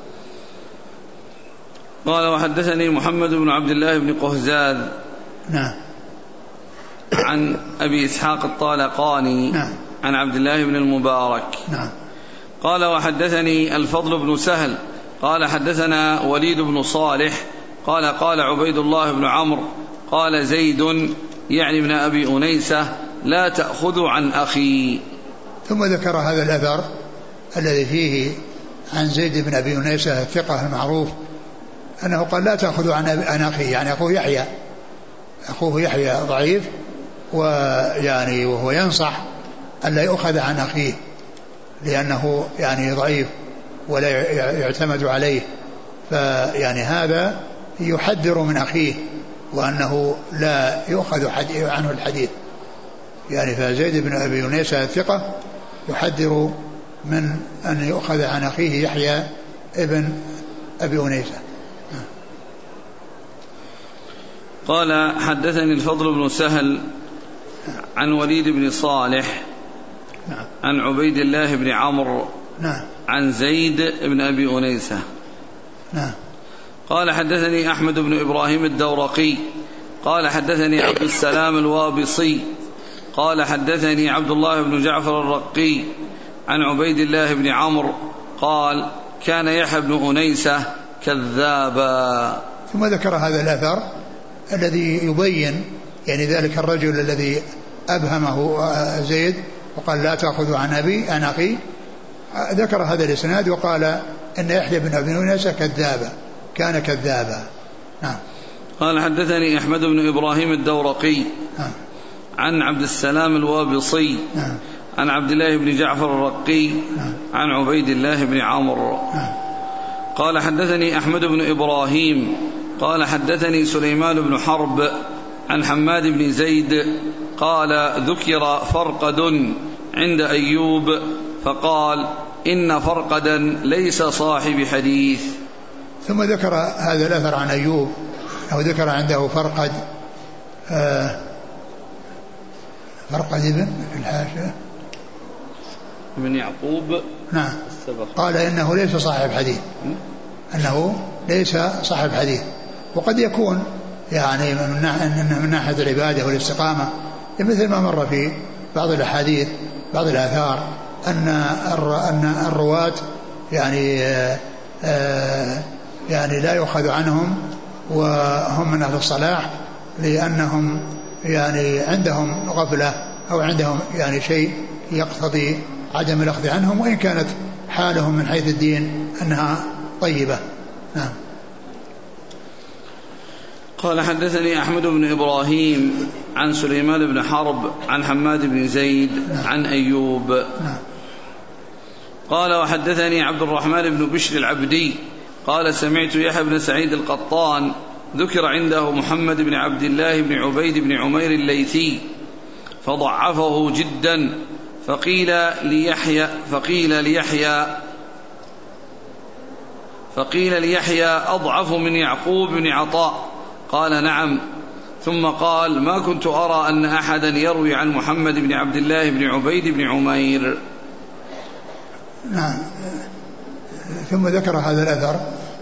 قال وحدثني محمد بن عبد الله بن قهزاذ نعم عن أبي إسحاق الطالقاني نعم عن عبد الله بن المبارك نعم. قال وحدثني الفضل بن سهل قال حدثنا وليد بن صالح قال قال عبيد الله بن عمرو قال زيد يعني ابن أبي أنيسة لا تأخذوا عن أخي. ثم ذكر هذا الأثر الذي فيه عن زيد بن أبي أنيسة الثقة المعروف أنه قال لا تأخذوا عن أخي، يعني أخوه يحيى أخوه يحيى ضعيف، ويعني وهو ينصح أن لا يؤخذ عن أخيه لأنه يعني ضعيف ولا يعتمد عليه، فيعني هذا يحذر من أخيه وأنه لا يؤخذ عنه الحديث. يعني فزيد بن أبي أنيسة الثقة يحذر من أن يؤخذ عن أخيه يحيى ابن أبي أنيسة. قال حدثني الفضل بن سهل عن وليد بن صالح نعم. عن عبيد الله بن عمرو نعم. عن زيد بن أبي أنيسة نعم. قال حدثني أحمد بن إبراهيم الدورقي قال حدثني عبد السلام الوابصي قال حدثني عبد الله بن جعفر الرقي عن عبيد الله بن عمرو قال كان يحيى بن أنيسة كذابا. ثم ذكر هذا الأثر الذي يبين يعني ذلك الرجل الذي أبهمه زيد وقال لا تأخذوا عن أبي عن أخي، ذكر هذا الإسناد وقال إن يحيى بن أبي أنيسة كذابا كان كذابا. نعم. قال حدثني أحمد بن إبراهيم الدورقي نعم. عن عبد السلام الوابصي نعم. عن عبد الله بن جعفر الرقي نعم. عن عبيد الله بن عمرو نعم. قال حدثني أحمد بن إبراهيم قال حدثني سليمان بن حرب عن حماد بن زيد قال ذكر فرقد عند أيوب فقال إن فرقدا ليس صاحب حديث. ثم ذكر هذا الأثر عن أيوب أو ذكر عنده فرقد آه فرقد ابن الحاشية ابن يعقوب. نعم. قال إنه ليس صاحب حديث أنه ليس صاحب حديث، وقد يكون يعني من ناحية العبادة والاستقامة مثل ما مر في بعض الأحاديث بعض الآثار أن أن الرواة يعني آه يعني لا يؤخذ عنهم وهم من أهل الصلاح لأنهم يعني عندهم غفلة أو عندهم يعني شيء يقتضي عدم الأخذ عنهم، وإن كانت حالهم من حيث الدين أنها طيبة. نعم. قال حدثني أحمد بن إبراهيم عن سليمان بن حرب عن حماد بن زيد. نعم. عن أيوب. نعم. قال وحدثني عبد الرحمن بن بشر العبدي قال سمعت يحيى بن سعيد القطان ذكر عنده محمد بن عبد الله بن عبيد بن عمير الليثي فضعفه جدا فقيل ليحيى فقيل ليحيى فقيل ليحيى أضعف من يعقوب بن عطاء قال نعم، ثم قال ما كنت أرى أن أحدا يروي عن محمد بن عبد الله بن عبيد بن عمير. نعم. ثم ذكر هذا الأثر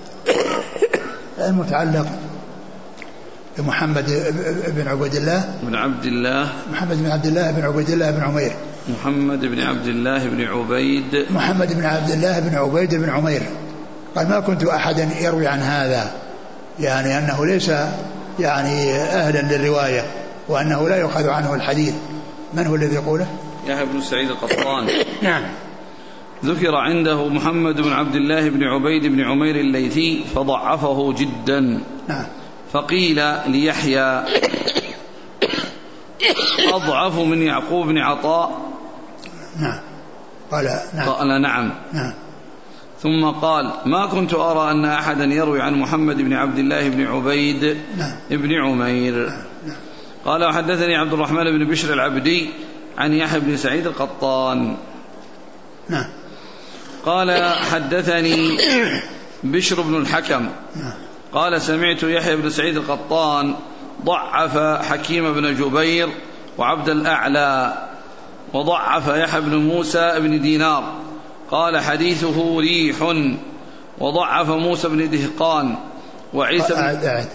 المتعلق بمحمد بن عبد الله بن عبد الله محمد بن عبد الله بن عبيد الله بن عمير محمد بن عبد الله بن عبيد محمد بن عبد الله بن عبيد بن عمير قال ما كنت أحدا يروي عن هذا، يعني أنه ليس يعني أهلا للرواية وأنه لا يؤخذ عنه الحديث. من هو الذي يقوله؟ يحيى بن سعيد القطان. نعم. ذكر عنده محمد بن عبد الله بن عبيد بن عمير الليثي فضعفه جدا. نعم. فقيل ليحيى أضعف من يعقوب بن عطاء. نعم. قال نعم. قال نعم. نعم. ثم قال ما كنت أرى أن أحدا يروي عن محمد بن عبد الله بن عبيد. نعم. بن عمير. نعم. قال وحدثني عبد الرحمن بن بشر العبدي عن يحيى بن سعيد القطان. نعم. قال حدثني بشر بن الحكم قال سمعت يحيى بن سعيد القطان ضعف حكيم بن جبير وعبد الأعلى وضعف يحيى بن موسى بن دينار قال حديثه ريح وضعف موسى بن دهقان وعيسى بن أعد أعد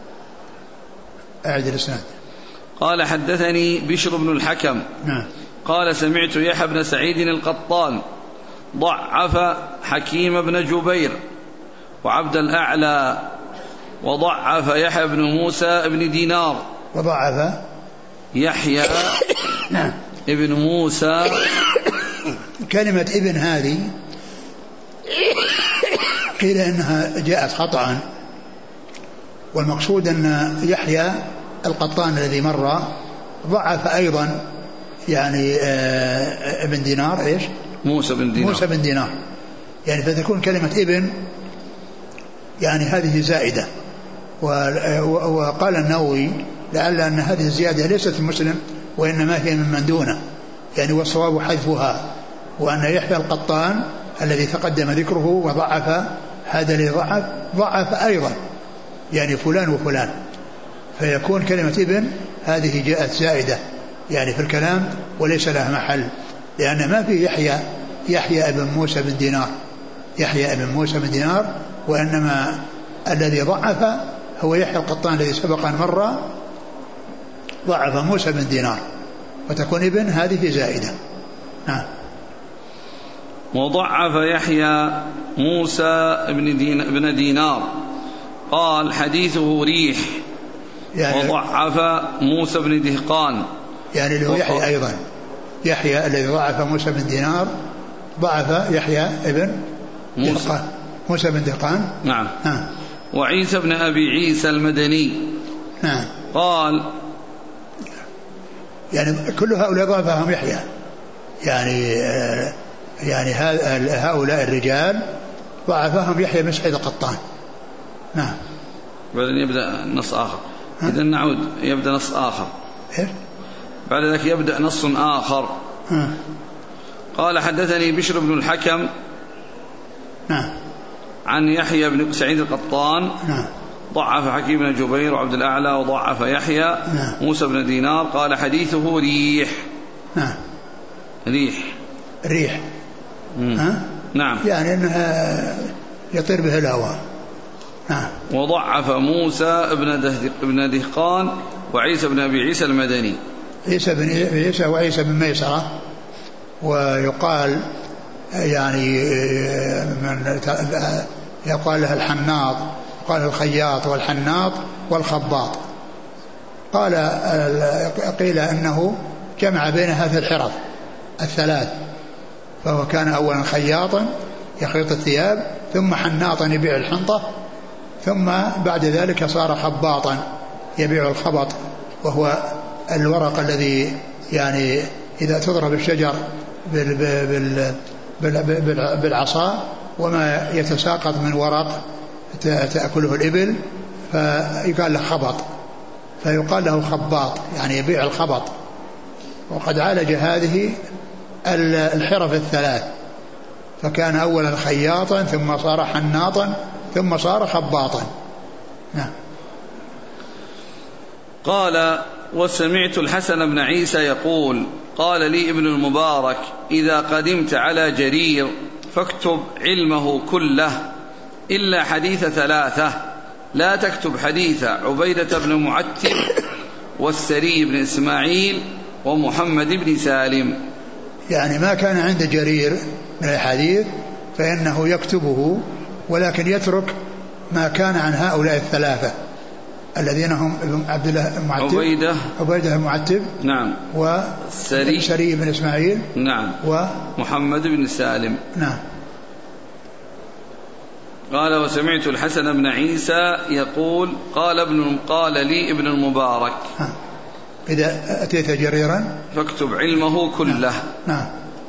أعد الإسناد. قال حدثني بشر بن الحكم نعم. قال سمعت يحيى بن سعيد القطان ضعف حكيم بن جبير وعبد الأعلى وضعف يحيى بن موسى بن دينار وضعف يحيى نعم ابن موسى. كلمة ابن هذه قيل إنها جاءت خطأ، والمقصود أن يحيى القطان الذي مر ضعف أيضا يعني ابن دينار إيش موسى بن دينار موسى بن دينار يعني فتكون كلمة ابن يعني هذه زائدة. وقال النووي لعل أن هذه الزيادة ليست في مسلم وإنما هي من من دونه يعني والصواب حذفها، وأن يحيى القطان الذي تقدم ذكره وضعف هذا اللي ضعف ضعف أيضا يعني فلان وفلان، فيكون كلمة ابن هذه جاءت زائدة يعني في الكلام وليس لها محل، لأن ما في يحيى يحيى ابن موسى بن دينار يحيى ابن موسى بن دينار، وإنما الذي ضعف هو يحيى القطان الذي سبق أن مر، ضعف موسى بن دينار، وتكون ابن هذه زائدة. نعم. وضعف يحيى موسى بن دين بن دينار قال حديثه ريح، يعني وضعف موسى بن دهقان يعني اللي هو يحيى أيضا، يحيى الذي ضعف موسى بن دينار ضعف يحيى ابن موسى دهقان موسى بن دهقان. نعم. ها. وعيسى بن أبي عيسى المدني. نعم. قال يعني كل هؤلاء ضعفهم يحيى، يعني يعني هؤلاء الرجال ضعفهم يحيى بن سعيد القطان. نعم. بعدين يبدأ نص آخر. إذا نعود يبدأ نص آخر. إيه؟ بعد ذلك يبدأ نص آخر. ها. قال حدثني بشر بن الحكم. نعم. عن يحيى بن سعيد القطان. نعم. ضعف حكيم بن جبير وعبد الأعلى وضعف يحيى. نعم. موسى بن دينار قال حديثه ريح. نعم. ريح ريح. ها؟ نعم. يعني أنها يطير به الهواء. نعم. وضعف موسى بن دهقان وعيسى بن أبي عيسى المدني. عيسى بن عيسى وعيسى بن ميسرة، ويقال يعني من يقال له الحناط، قال الخياط والحناط والخباط. قال قيل أنه جمع بين هذه الحرف الثلاث، فهو كان أولا خياطا يخيط الثياب، ثم حناطا يبيع الحنطة، ثم بعد ذلك صار خباطا يبيع الخبط، وهو الورق الذي يعني إذا تضرب الشجر بالعصا وما يتساقط من ورق تأكله الإبل فيقال له خبط، فيقال له خباط يعني يبيع الخبط. وقد عالج هذه الحرف الثلاث، فكان أولا خياطا ثم صار حناطا ثم صار خباطا. نعم. قال وسمعت الحسن بن عيسى يقول قال لي ابن المبارك إذا قدمت على جرير فاكتب علمه كله إلا حديث ثلاثة، لا تكتب حديث عبيدة بن معتب والسري بن إسماعيل ومحمد بن سالم. يعني ما كان عند جرير من الحديث فإنه يكتبه، ولكن يترك ما كان عن هؤلاء الثلاثة الذين هم عبد الله المعتب عبيدة عبيدة المعتب نعم والسري بن إسماعيل نعم ومحمد بن سالم. نعم. قال وسمعت الحسن بن عيسى يقول قال ابن قال لي ابن المبارك ها. إذا أتيت جريرا فاكتب علمه كله. نعم. نعم.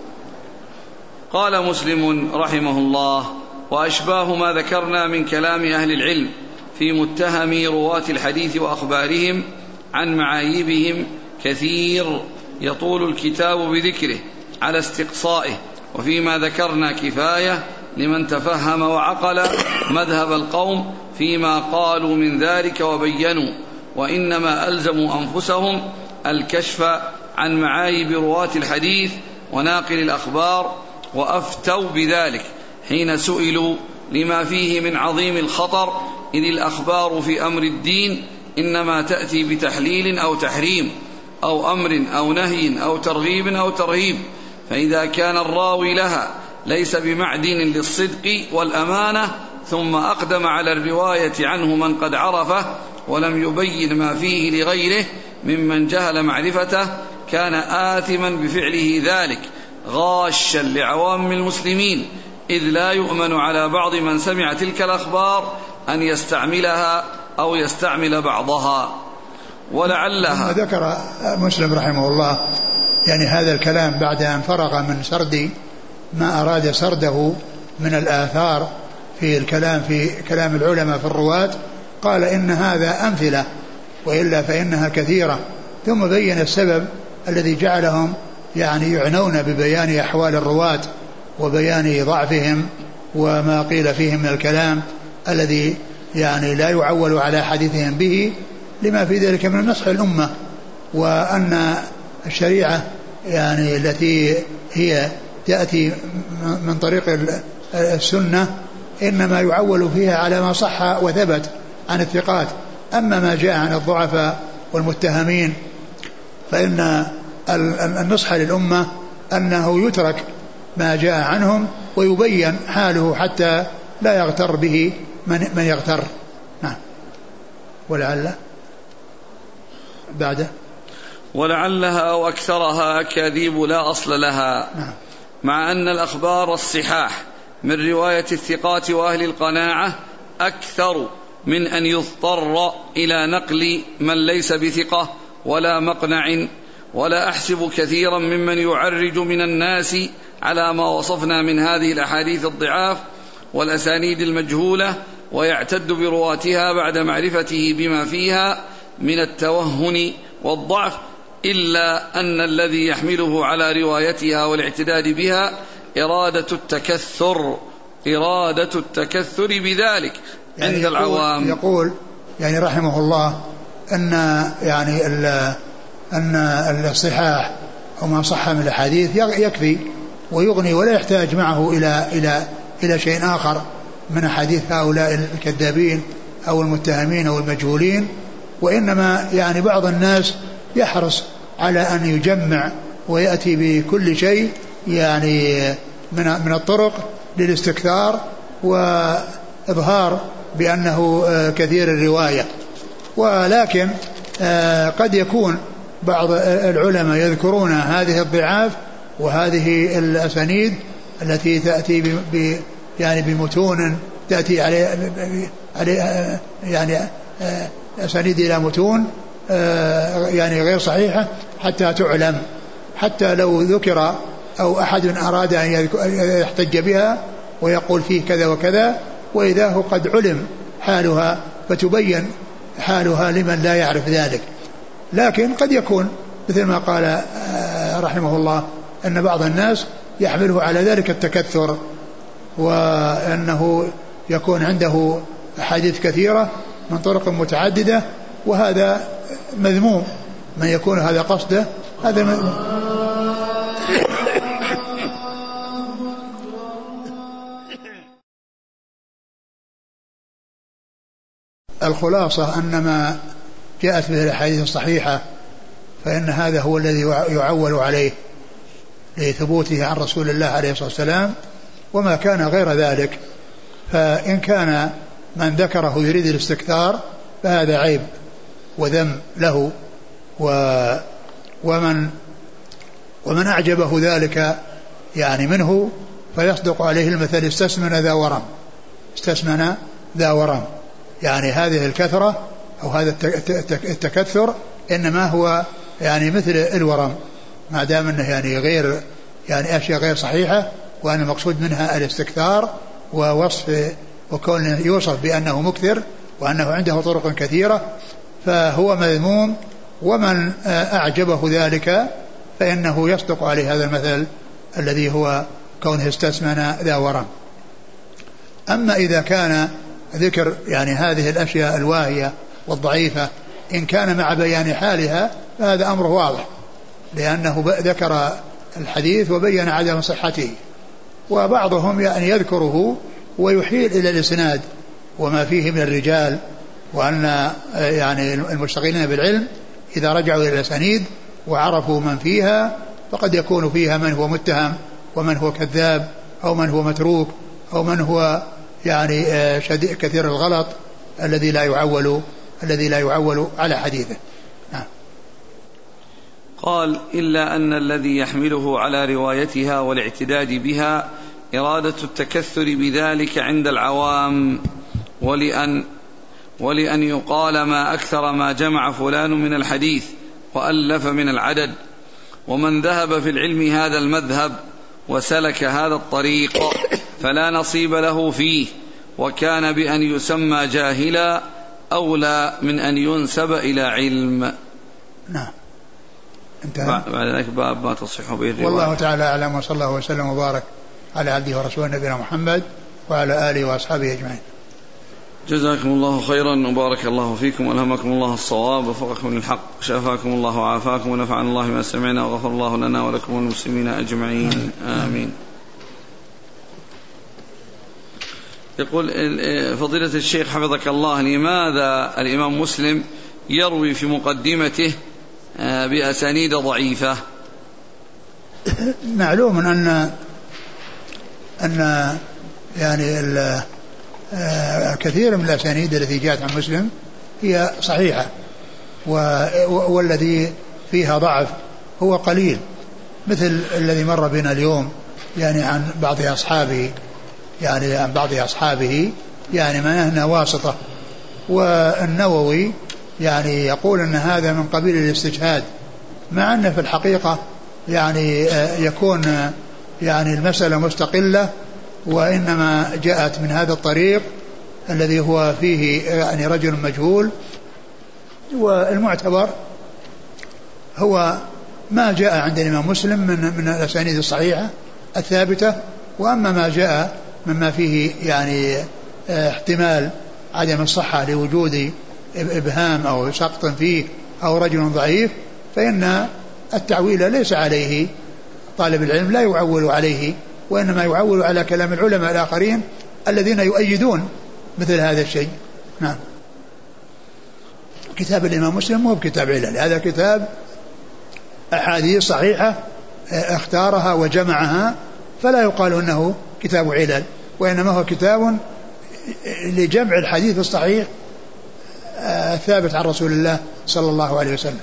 قال مسلم رحمه الله وأشباه ما ذكرنا من كلام أهل العلم في متهم رواة الحديث وأخبارهم عن معايبهم كثير يطول الكتاب بذكره على استقصائه، وفيما ذكرنا كفاية لمن تفهم وعقل مذهب القوم فيما قالوا من ذلك وبينوا، وإنما ألزموا أنفسهم الكشف عن معايب رواة الحديث وناقل الأخبار، وأفتوا بذلك حين سئلوا لما فيه من عظيم الخطر، إذ الأخبار في أمر الدين إنما تأتي بتحليل أو تحريم أو أمر أو نهي أو ترغيب أو ترهيب، فإذا كان الراوي لها ليس بمعدن للصدق والأمانة ثم أقدم على الرواية عنه من قد عرفه ولم يبين ما فيه لغيره ممن جهل معرفته كان آثما بفعله ذلك غاشا لعوام المسلمين، إذ لا يؤمن على بعض من سمع تلك الأخبار أن يستعملها أو يستعمل بعضها. ولعلها ذكر مسلم رحمه الله يعني هذا الكلام بعد أن فرغ من سرد ما أراد سرده من الآثار في الكلام في كلام العلماء في الرواة، قال إن هذا أمثلة وإلا فإنها كثيرة، ثم بين السبب الذي جعلهم يعني يعنون ببيان أحوال الرواة وبيان ضعفهم وما قيل فيهم من الكلام الذي يعني لا يعول على حديثهم به، لما في ذلك من النصح للأمة، وأن الشريعة يعني التي هي تأتي من طريق السنة إنما يعول فيها على ما صح وثبت عن الثقات. أما ما جاء عن الضعفاء والمتهمين فإن النصح للأمة أنه يترك ما جاء عنهم ويبين حاله حتى لا يغتر به من, من يغتر. نعم. ولعل بعده ولعلها أو أكثرها أكاذيب لا أصل لها. نعم. مع أن الأخبار الصحاح من رواية الثقات وأهل القناعة أكثر من أن يضطر إلى نقل من ليس بثقة ولا مقنع، ولا أحسب كثيرا ممن يعرج من الناس على ما وصفنا من هذه الأحاديث الضعاف والأسانيد المجهولة ويعتد برواتها بعد معرفته بما فيها من التوهن والضعف، إلا أن الذي يحمله على روايتها والاعتداد بها إرادة التكثر إرادة التكثر بذلك يعني عند يقول العوام. يقول يعني رحمه الله أن يعني أن الصحاح وما صح من الحديث يكفي ويغني ولا يحتاج معه إلى إلى إلى شيء آخر من حديث هؤلاء الكذابين أو المتهمين أو المجهولين. وإنما يعني بعض الناس يحرص على أن يجمع ويأتي بكل شيء يعني من من الطرق للاستكثار وإظهار بأنه كثير الرواية. ولكن قد يكون بعض العلماء يذكرون هذه الضعاف وهذه الأسانيد التي تأتي ب يعني بمتون تأتي عليه عليه يعني أسانيد إلى متون يعني غير صحيحة حتى تعلم، حتى لو ذكر أو أحد أراد أن يحتج بها ويقول فيه كذا وكذا، وإذا هو قد علم حالها فتبين حالها لمن لا يعرف ذلك. لكن قد يكون مثل ما قال رحمه الله أن بعض الناس يحمله على ذلك التكثر، وأنه يكون عنده أحاديث كثيرة من طرق متعددة، وهذا مذموم. من يكون هذا قصده هذا مذموم. الخلاصة أن ما جاءت به الأحاديث الصحيحة فإن هذا هو الذي يعول عليه لثبوته عن رسول الله عليه الصلاة والسلام، وما كان غير ذلك فإن كان من ذكره يريد الاستكثار فهذا عيب وذم له، ومن ومن أعجبه ذلك يعني منه فيصدق عليه المثل استسمن ذا ورم استسمن ذا ورم. يعني هذه الكثرة أو هذا التكثر إنما هو يعني مثل الورم، ما دام أنه يعني غير يعني أشياء غير صحيحة، وأن المقصود منها الاستكثار ووصف وكون يوصف بأنه مكثر وأنه عنده طرق كثيرة فهو مذموم. ومن أعجبه ذلك فإنه يصدق عليه هذا المثل الذي هو كونه استسمن ذا ورم. أما إذا كان ذكر يعني هذه الأشياء الواهية والضعيفة إن كان مع بيان حالها فهذا أمر واضح، لأنه ذكر الحديث وبين عدم صحته. وبعضهم يعني يذكره ويحيل إلى الإسناد وما فيه من الرجال، وأن يعني المشتغلين بالعلم إذا رجعوا إلى الأسانيد وعرفوا من فيها فقد يكون فيها من هو متهم ومن هو كذاب أو من هو متروك أو من هو يعني شديد كثير الغلط الذي لا يعول الذي لا يعول على حديثه. نعم. قال إلا أن الذي يحمله على روايتها والاعتداد بها إرادة التكثر بذلك عند العوام، ولأن ولأن يقال ما أكثر ما جمع فلان من الحديث وألف من العدد، ومن ذهب في العلم هذا المذهب وسلك هذا الطريق فلا نصيب له فيه، وكان بأن يسمى جاهلا أولى من أن ينسب إلى علم. نعم. انتهى. بعد ذلك باب ما تصح به الرواية. والله تعالى أعلم، وصلى الله وسلم وبارك على عبده ورسوله نبينا محمد وعلى آله وأصحابه أجمعين. جزاكم الله خيرا وبارك الله فيكم وألهمكم الله الصواب ووفقكم للحق شافاكم الله وعافاكم ونفعنا الله ما سمعنا وغفر الله لنا ولكم والمسلمين أجمعين آمين. يقول فضيلة الشيخ حفظك الله، لماذا الإمام مسلم يروي في مقدمته بأسانيد ضعيفة؟ معلوم أن أن يعني كثير من الأسانيد التي جاءت عن مسلم هي صحيحة، والذي فيها ضعف هو قليل، مثل الذي مر بنا اليوم يعني عن بعض أصحابه يعني عن بعض أصحابه يعني ما هنا واسطة. والنووي يعني يقول أن هذا من قبيل الاستجهاد، مع أن في الحقيقة يعني يكون يعني المسألة مستقلة، وإنما جاءت من هذا الطريق الذي هو فيه يعني رجل مجهول. والمعتبر هو ما جاء عند الإمام مسلم من من الأسانيد الصحيحة الثابتة، وأما ما جاء مما فيه يعني احتمال عدم الصحة لوجود إبهام أو سقط فيه أو رجل ضعيف، فإن التعويل ليس عليه، طالب العلم لا يعول عليه، وإنما يعول على كلام العلماء الآخرين الذين يؤيدون مثل هذا الشيء. نعم. كتاب الإمام مسلم هو كتاب علل، هذا كتاب أحاديث صحيحة اختارها وجمعها، فلا يقال أنه كتاب علل، وإنما هو كتاب لجمع الحديث الصحيح الثابت عن رسول الله صلى الله عليه وسلم.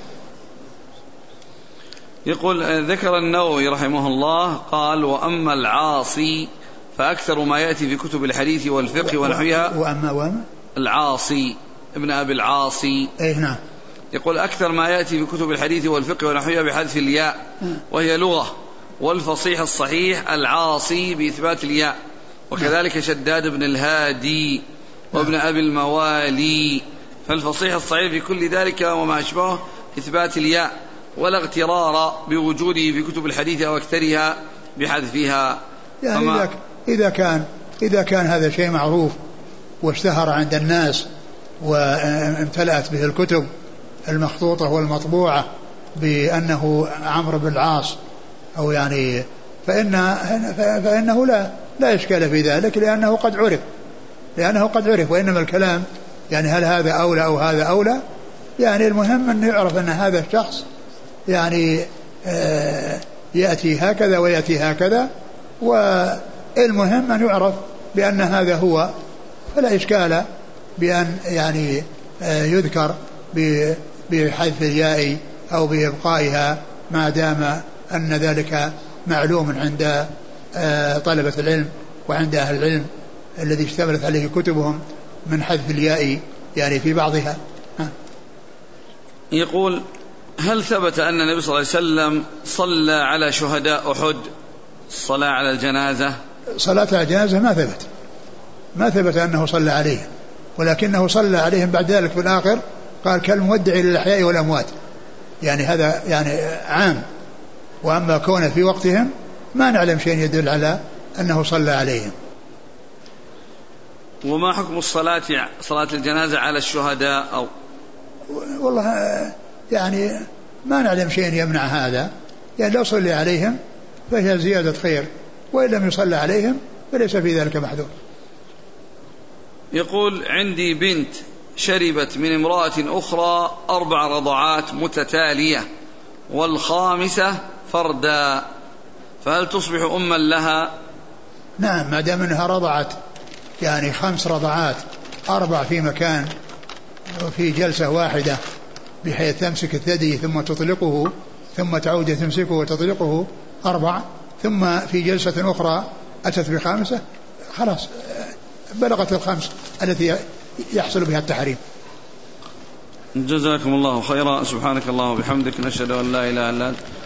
يقول ذكر النووي رحمه الله قال: وأما العاصي فأكثر ما يأتي في كتب الحديث والفقه ونحوها. وأما وأما العاصي ابن أبي العاصي، أي نعم. يقول أكثر ما يأتي في كتب الحديث والفقه ونحوها بحذف الياء وهي لغة، والفصيح الصحيح العاصي بإثبات الياء، وكذلك شداد بن الهادي وابن أبي الموالي. فالفصيح الصحيح في كل ذلك وما أشبهه إثبات الياء، ولا اغترار بوجوده في كتب الحديث أو أكثرها بحذفها. يعني فما إذا كان إذا كان هذا شيء معروف واشتهر عند الناس وامتلأت به الكتب المخطوطة والمطبوعة بأنه عمرو بن العاص أو يعني فإن فإنه لا لا إشكال في ذلك، لأنه قد عرف لأنه قد عرف وإنما الكلام يعني هل هذا أولى أو هذا أولى. يعني المهم أن يعرف أن هذا الشخص يعني يأتي هكذا ويأتي هكذا، والمهم أن يعرف بأن هذا هو، فلا إشكال بأن يعني يذكر بحذف الياء أو بإبقائها ما دام أن ذلك معلوم عند طلبة العلم وعند أهل العلم الذي اشتملت عليه كتبهم من حذف الياء يعني في بعضها. يقول: هل ثبت أن النبي صلى الله عليه وسلم صلى على شهداء أحد الصلاة على الجنازة؟ صلاة على الجنازة ما ثبت ما ثبت أنه صلى عليهم، ولكنه صلى عليهم بعد ذلك في الآخر قال كالمودع للأحياء والأموات، يعني هذا يعني عام. وأما كون في وقتهم ما نعلم شيء يدل على أنه صلى عليهم. وما حكم الصلاة صلاة الجنازة على الشهداء؟ أو والله يعني ما نعلم شيء يمنع هذا، يعني لو صلي عليهم فهي زيادة خير، وإن لم يصلى عليهم فليس في ذلك محذور. يقول: عندي بنت شربت من امرأة أخرى أربع رضعات متتالية والخامسة فردا، فهل تصبح أما لها؟ نعم، ما دام أنها رضعت يعني خمس رضعات، أربع في مكان وفي جلسة واحدة بحيث تمسك الثدي ثم تطلقه ثم تعود تمسكه وتطلقه أربع، ثم في جلسة أخرى أتت بخامسة، خلاص بلغت الخمس التي يحصل بها التحريم. جزاكم الله خيرا. سبحانك اللهم وبحمدك، نشهد أن لا إله إلا أنت